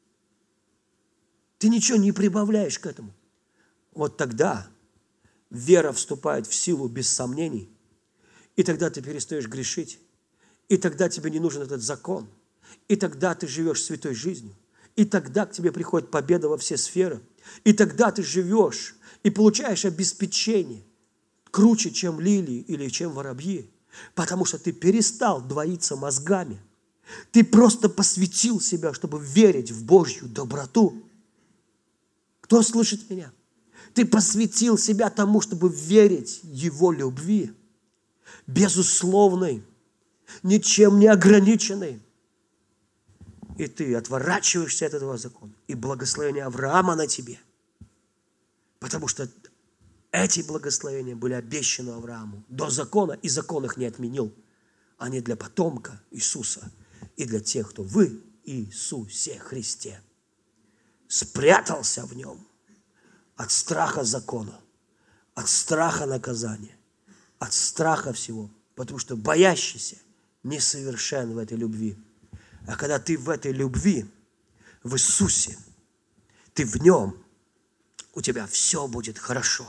Ты ничего не прибавляешь к этому. Вот тогда вера вступает в силу без сомнений, и тогда ты перестаешь грешить, и тогда тебе не нужен этот закон, и тогда ты живешь святой жизнью, и тогда к тебе приходит победа во все сферы, и тогда ты живешь и получаешь обеспечение круче, чем лилии или чем воробьи, потому что ты перестал двоиться мозгами, ты просто посвятил себя, чтобы верить в Божью доброту. Кто слышит меня? Ты посвятил себя тому, чтобы верить Его любви, безусловной, ничем не ограниченной. И ты отворачиваешься от этого закона. И благословение Авраама на тебе. Потому что эти благословения были обещаны Аврааму до закона, и закон их не отменил. Они для потомка Иисуса и для тех, кто в Иисусе Христе спрятался в Нем от страха закона, от страха наказания, от страха всего. Потому что боящийся несовершен в этой любви. А когда ты в этой любви, в Иисусе, ты в Нем, у тебя все будет хорошо.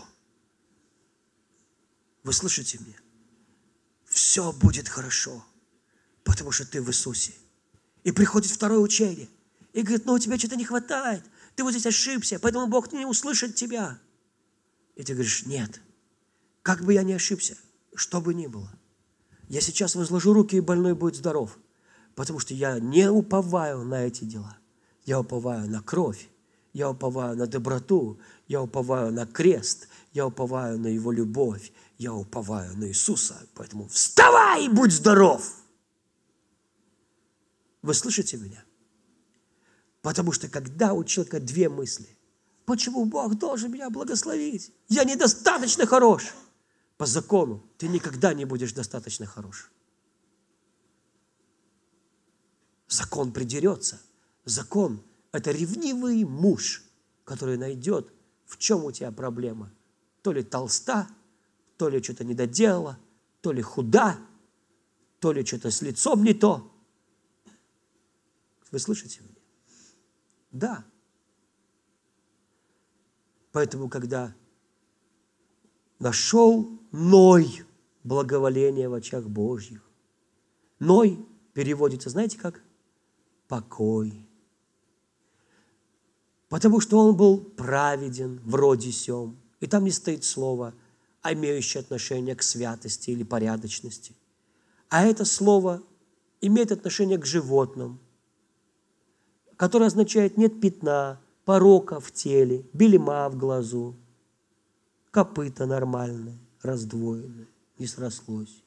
Вы слышите меня? Все будет хорошо, потому что ты в Иисусе. И приходит второе учение. И говорит, у тебя что-то не хватает. Ты вот здесь ошибся, поэтому Бог не услышит тебя. И ты говоришь, нет. Как бы я ни ошибся, что бы ни было. Я сейчас возложу руки, и больной будет здоров. Потому что я не уповаю на эти дела. Я уповаю на кровь. Я уповаю на доброту. Я уповаю на крест. Я уповаю на Его любовь. Я уповаю на Иисуса. Поэтому вставай и будь здоров. Вы слышите меня? Потому что когда у человека две мысли, почему Бог должен меня благословить? Я недостаточно хорош. По закону ты никогда не будешь достаточно хорош. Закон придерется. Закон – это ревнивый муж, который найдет, в чем у тебя проблема. То ли толста, то ли что-то не доделала, то ли худа, то ли что-то с лицом не то. Вы слышите меня? Да. Поэтому, когда нашел Ной благоволение в очах Божьих, Ной переводится, знаете как? Покой. Потому что он был праведен в роде сем. И там не стоит слово, имеющее отношение к святости или порядочности. А это слово имеет отношение к животным, которое означает нет пятна, порока в теле, белема в глазу, копыта нормальное, раздвоенное, не срослось,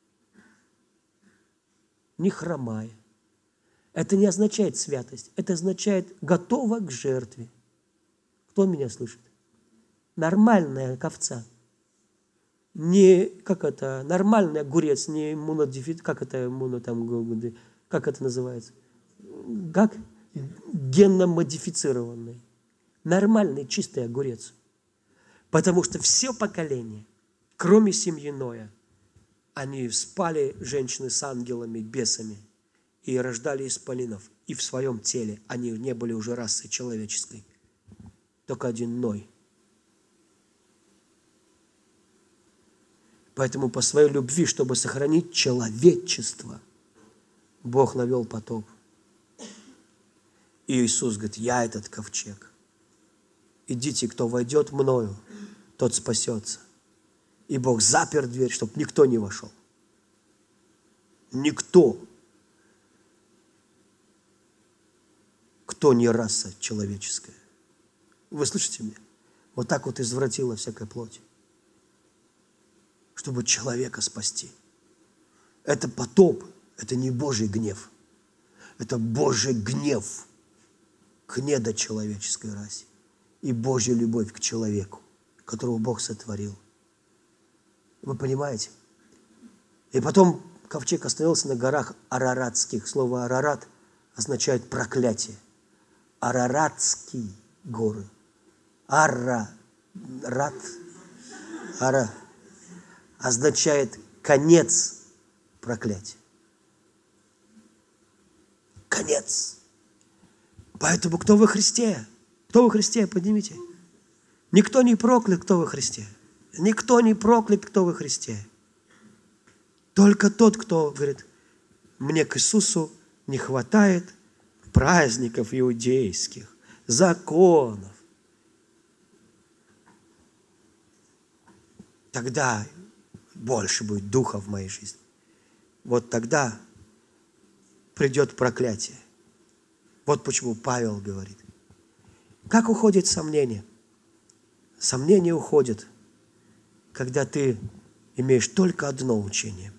не хромая. Это не означает святость, это означает готова к жертве. Кто меня слышит? Нормальная овца. Не, нормальный огурец, не иммунодефицит, как это называется? Как? Генно-модифицированный. Нормальный, чистый огурец. Потому что все поколения, кроме семьи Ноя, они спали, женщины, с ангелами, бесами, и рождали исполинов. И в своем теле они не были уже расой человеческой. Только один Ной. Поэтому по своей любви, чтобы сохранить человечество, Бог навел потоп. И Иисус говорит, я этот ковчег. Идите, кто войдет мною, тот спасется. И Бог запер дверь, чтобы никто не вошел. Никто. Кто не раса человеческая. Вы слышите меня? Вот так вот извратила всякая плоть. чтобы человека спасти. Это потоп, это не Божий гнев. Это Божий гнев к недочеловеческой расе и Божья любовь к человеку, которого Бог сотворил. Вы понимаете? И потом ковчег остановился на горах Араратских. Слово Арарат означает проклятие. Араратские горы. Ара означает конец проклятия. Конец. Поэтому кто во Христе? Кто во Христе? Поднимите. Никто не проклят, кто во Христе. Никто не проклят, кто во Христе. Только тот, кто говорит, мне к Иисусу не хватает праздников иудейских, законов. Тогда больше будет духа в моей жизни. Вот тогда придет проклятие. Вот почему Павел говорит. Как уходит сомнение? Сомнение уходит, когда ты имеешь только одно учение.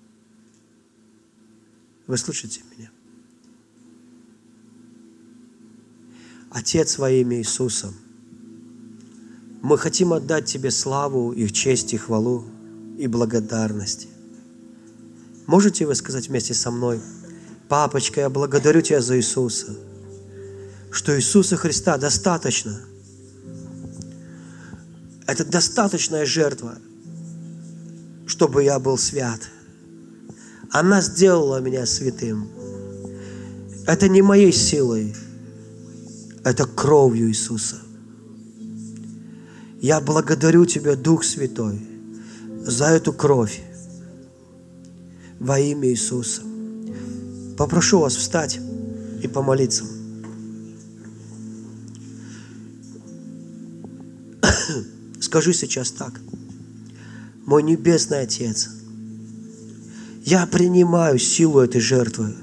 Вы слышите меня? Отец, во имя Иисуса, мы хотим отдать Тебе славу и честь, и хвалу, и благодарность. Можете вы сказать вместе со мной: Папочка, я благодарю Тебя за Иисуса, что Иисуса Христа достаточно. Это достаточная жертва, чтобы я был свят. Она сделала меня святым. Это не моей силой, это кровью Иисуса. Я благодарю Тебя, Дух Святой, за эту кровь во имя Иисуса. Попрошу вас встать и помолиться. Скажи сейчас так: мой Небесный Отец, я принимаю силу этой жертвы.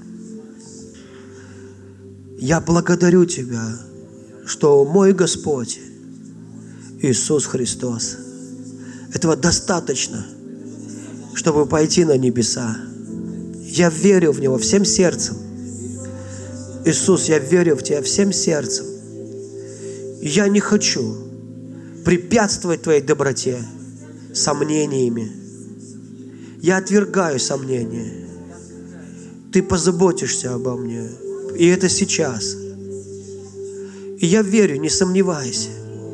Я благодарю Тебя, что мой Господь Иисус Христос, этого достаточно, чтобы пойти на небеса. Я верю в Него всем сердцем. Иисус, я верю в Тебя всем сердцем. Я не хочу препятствовать Твоей доброте сомнениями. Я отвергаю сомнения. Ты позаботишься обо мне. И это сейчас. И я верю, не сомневайся.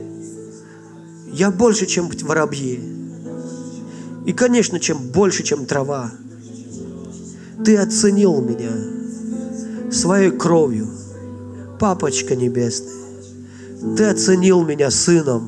Я больше, чем воробьи. И, конечно, чем больше, чем трава. Ты оценил меня своей кровью. Папочка Небесный, Ты оценил меня сыном.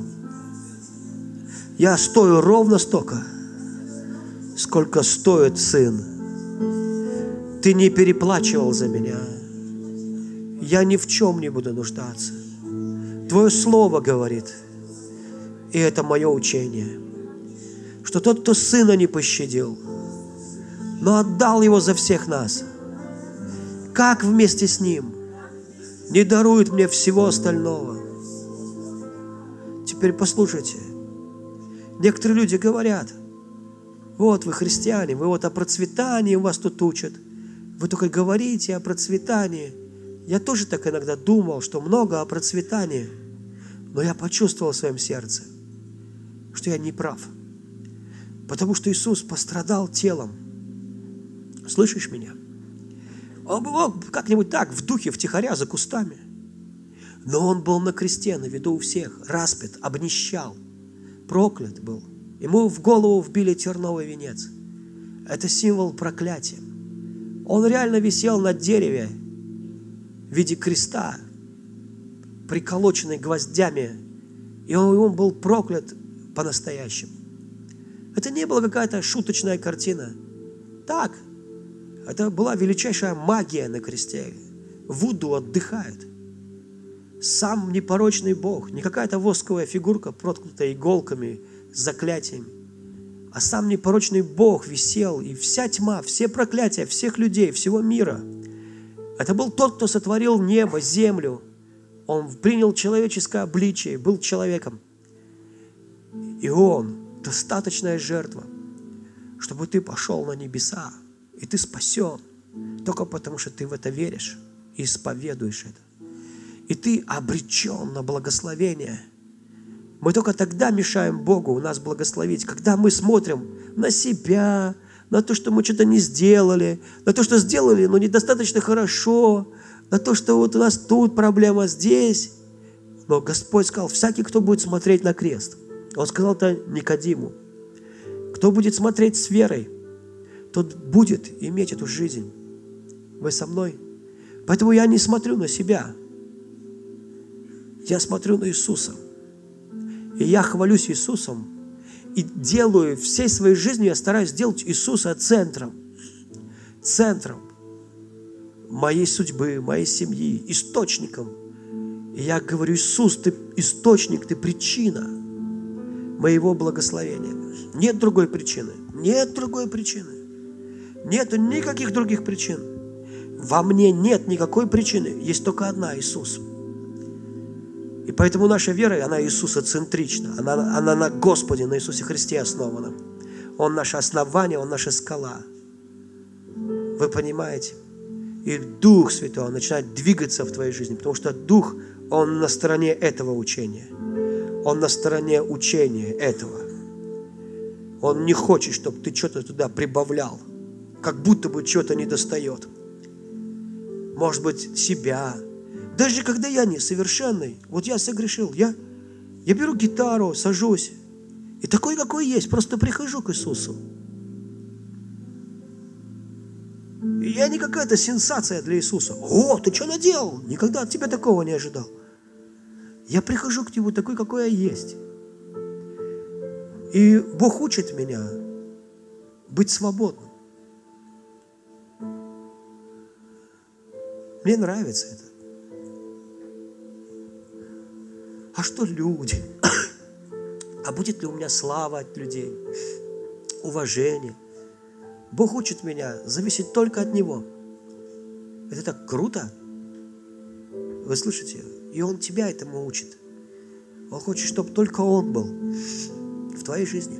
Я стою ровно столько, сколько стоит сын. Ты не переплачивал за меня. Я ни в чем не буду нуждаться. Твое слово говорит, и это мое учение, что тот, кто сына не пощадил, но отдал его за всех нас, как вместе с ним не дарует мне всего остального. Теперь послушайте. Некоторые люди говорят: вот вы христиане, вы вот о процветании у вас тут учат. Вы только говорите о процветании. Я тоже так иногда думал, что много о процветании. Но я почувствовал в своем сердце, что я не прав. Потому что Иисус пострадал телом. Слышишь меня? Он был как-нибудь так, в духе, втихаря, за кустами. Но Он был на кресте, на виду у всех, распят, обнищал, проклят был. Ему в голову вбили терновый венец. Это символ проклятия. Он реально висел на дереве в виде креста, приколоченный гвоздями. И он был проклят по-настоящему. Это не была какая-то шуточная картина. Так, это была величайшая магия на кресте. Вуду отдыхает. Сам непорочный Бог, не какая-то восковая фигурка, проткнутая иголками, с заклятиями, а сам непорочный Бог висел, и вся тьма, все проклятия всех людей, всего мира. Это был тот, кто сотворил небо, землю. Он принял человеческое обличие, был человеком. И Он, достаточная жертва, чтобы ты пошел на небеса, и ты спасен, только потому что ты в это веришь и исповедуешь это. И ты обречен на благословение. Мы только тогда мешаем Богу нас благословить, когда мы смотрим на себя, на то, что мы что-то не сделали, на то, что сделали, но недостаточно хорошо, на то, что вот у нас тут проблема, здесь. Но Господь сказал, всякий, кто будет смотреть на крест, Он сказал это Никодиму, кто будет смотреть с верой, тот будет иметь эту жизнь. Вы со мной? Поэтому я не смотрю на себя, я смотрю на Иисуса. И я хвалюсь Иисусом и делаю всей своей жизнью, я стараюсь сделать Иисуса центром моей судьбы, моей семьи, источником. И я говорю, Иисус, Ты источник, Ты причина моего благословения. Нет другой причины. Нет другой причины. Нету никаких других причин. Во мне нет никакой причины. Есть только одна – Иисус. И поэтому наша вера, она Иисусоцентрична. Она на Господе, на Иисусе Христе основана. Он наше основание, Он наша скала. Вы понимаете? И Дух Святой начинает двигаться в твоей жизни, потому что Дух, Он на стороне этого учения. Он на стороне учения этого. Он не хочет, чтобы ты что-то туда прибавлял, как будто бы что-то недостает. Может быть, себя. Даже когда я несовершенный, вот я согрешил, я беру гитару, сажусь, и такой, какой есть, просто прихожу к Иисусу. И я не какая-то сенсация для Иисуса. О, ты что наделал? Никогда от тебя такого не ожидал. Я прихожу к Нему такой, какой я есть. И Бог учит меня быть свободным. Мне нравится это. А что люди? А будет ли у меня слава от людей? Уважение? Бог учит меня зависеть только от Него. Это так круто. Вы слышите? И Он тебя этому учит. Он хочет, чтобы только Он был в твоей жизни.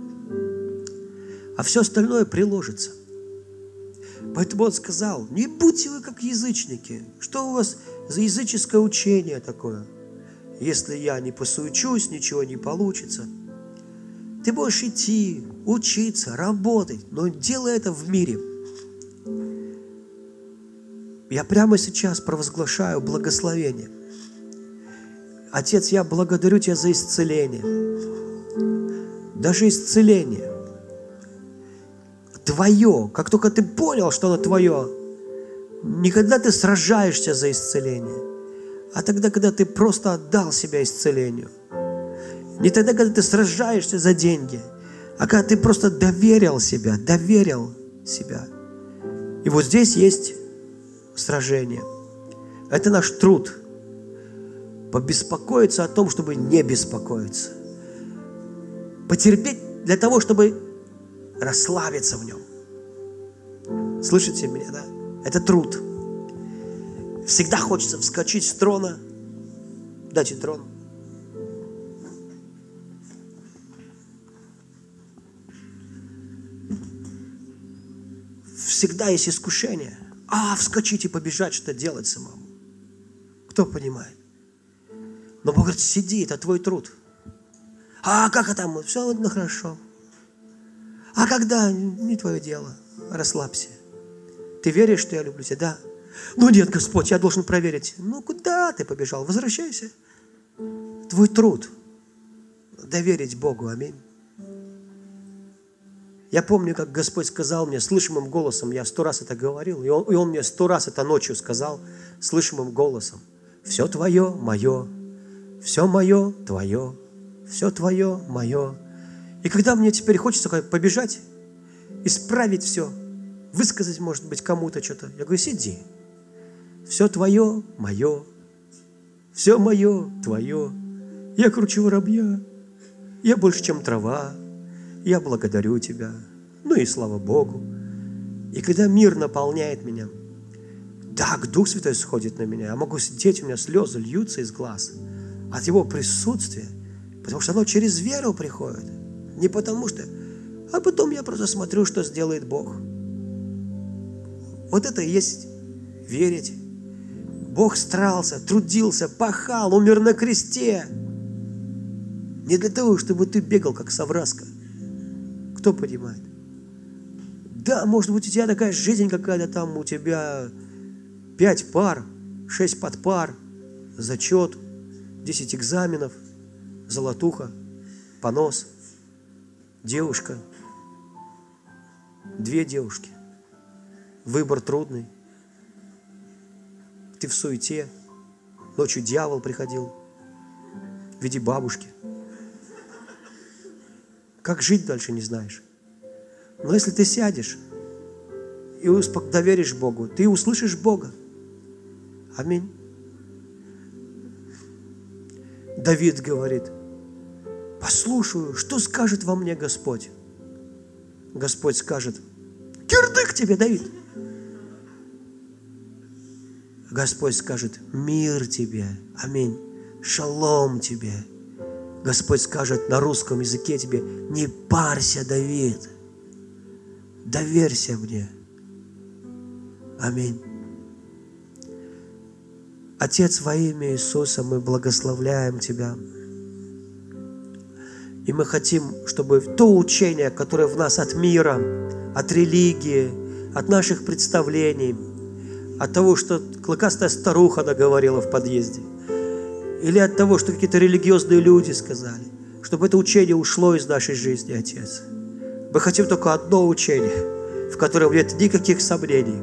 А все остальное приложится. Поэтому Он сказал, не будьте вы как язычники. Что у вас за языческое учение такое? Если я не посуечусь, ничего не получится. Ты будешь идти, учиться, работать, но делай это в мире. Я прямо сейчас провозглашаю благословение. Отец, я благодарю Тебя за исцеление. Даже исцеление. Твое. Как только ты понял, что оно Твое, не когда ты сражаешься за исцеление, а тогда, когда ты просто отдал себя исцелению. Не тогда, когда ты сражаешься за деньги, а когда ты просто доверил себя. И вот здесь есть сражение. Это наш труд. Побеспокоиться о том, чтобы не беспокоиться. Потерпеть для того, чтобы расслабиться в нем. Слышите меня, да? Это труд. Всегда хочется вскочить с трона. Дайте трон. Всегда есть искушение. Вскочить и побежать, что-то делать самому. Кто понимает? Но Бог говорит, сиди, это твой труд. Как это? Все хорошо. А когда? Не твое дело. Расслабься. Ты веришь, что я люблю тебя? Да. Нет, Господь, я должен проверить. Куда ты побежал? Возвращайся. Твой труд. Доверить Богу. Аминь. Я помню, как Господь сказал мне слышимым голосом, я 100 раз это говорил, и Он мне 100 раз это ночью сказал слышимым голосом. Все твое, мое. Все мое, твое. Все твое, мое. И когда мне теперь хочется побежать, исправить все, высказать, может быть, кому-то что-то, я говорю, сиди. Все твое, мое. Все мое, твое. Я круче воробья. Я больше, чем трава. Я благодарю Тебя. И слава Богу. И когда мир наполняет меня, так Дух Святой сходит на меня. Я могу сидеть, у меня слезы льются из глаз от Его присутствия, потому что оно через веру приходит. Не потому что А потом я просто смотрю, что сделает Бог. Вот это и есть верить. Бог старался, трудился, пахал, умер на кресте. Не для того, чтобы ты бегал, как совраска. Кто понимает? Да, может быть, у тебя такая жизнь какая-то там, у тебя 5 пар, 6 подпар, зачет, 10 экзаменов, золотуха, понос, девушка, 2 девушки. Выбор трудный. Ты в суете. Ночью дьявол приходил в виде бабушки. Как жить дальше, не знаешь. Но если ты сядешь и доверишь Богу, ты услышишь Бога. Аминь. Давид говорит: послушаю, что скажет во мне Господь. Господь скажет: кирдык тебе, Давид. Господь скажет: мир тебе. Аминь. Шалом тебе. Господь скажет на русском языке тебе: не парься, Давид. Доверься мне. Аминь. Отец, во имя Иисуса мы благословляем Тебя. И мы хотим, чтобы то учение, которое в нас от мира, от религии, от наших представлений, от того, что клыкастая старуха наговорила в подъезде, или от того, что какие-то религиозные люди сказали, чтобы это учение ушло из нашей жизни, Отец. Мы хотим только одно учение, в котором нет никаких сомнений.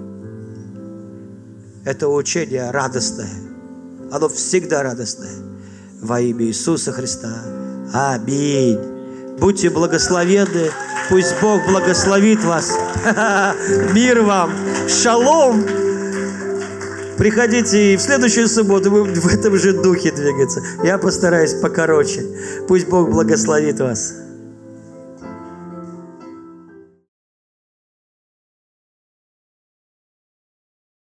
Это учение радостное. Оно всегда радостное. Во имя Иисуса Христа. Аминь. Будьте благословенны. Пусть Бог благословит вас. Мир вам. Шалом. Приходите и в следующую субботу мы в этом же духе двигаться. Я постараюсь покороче. Пусть Бог благословит вас.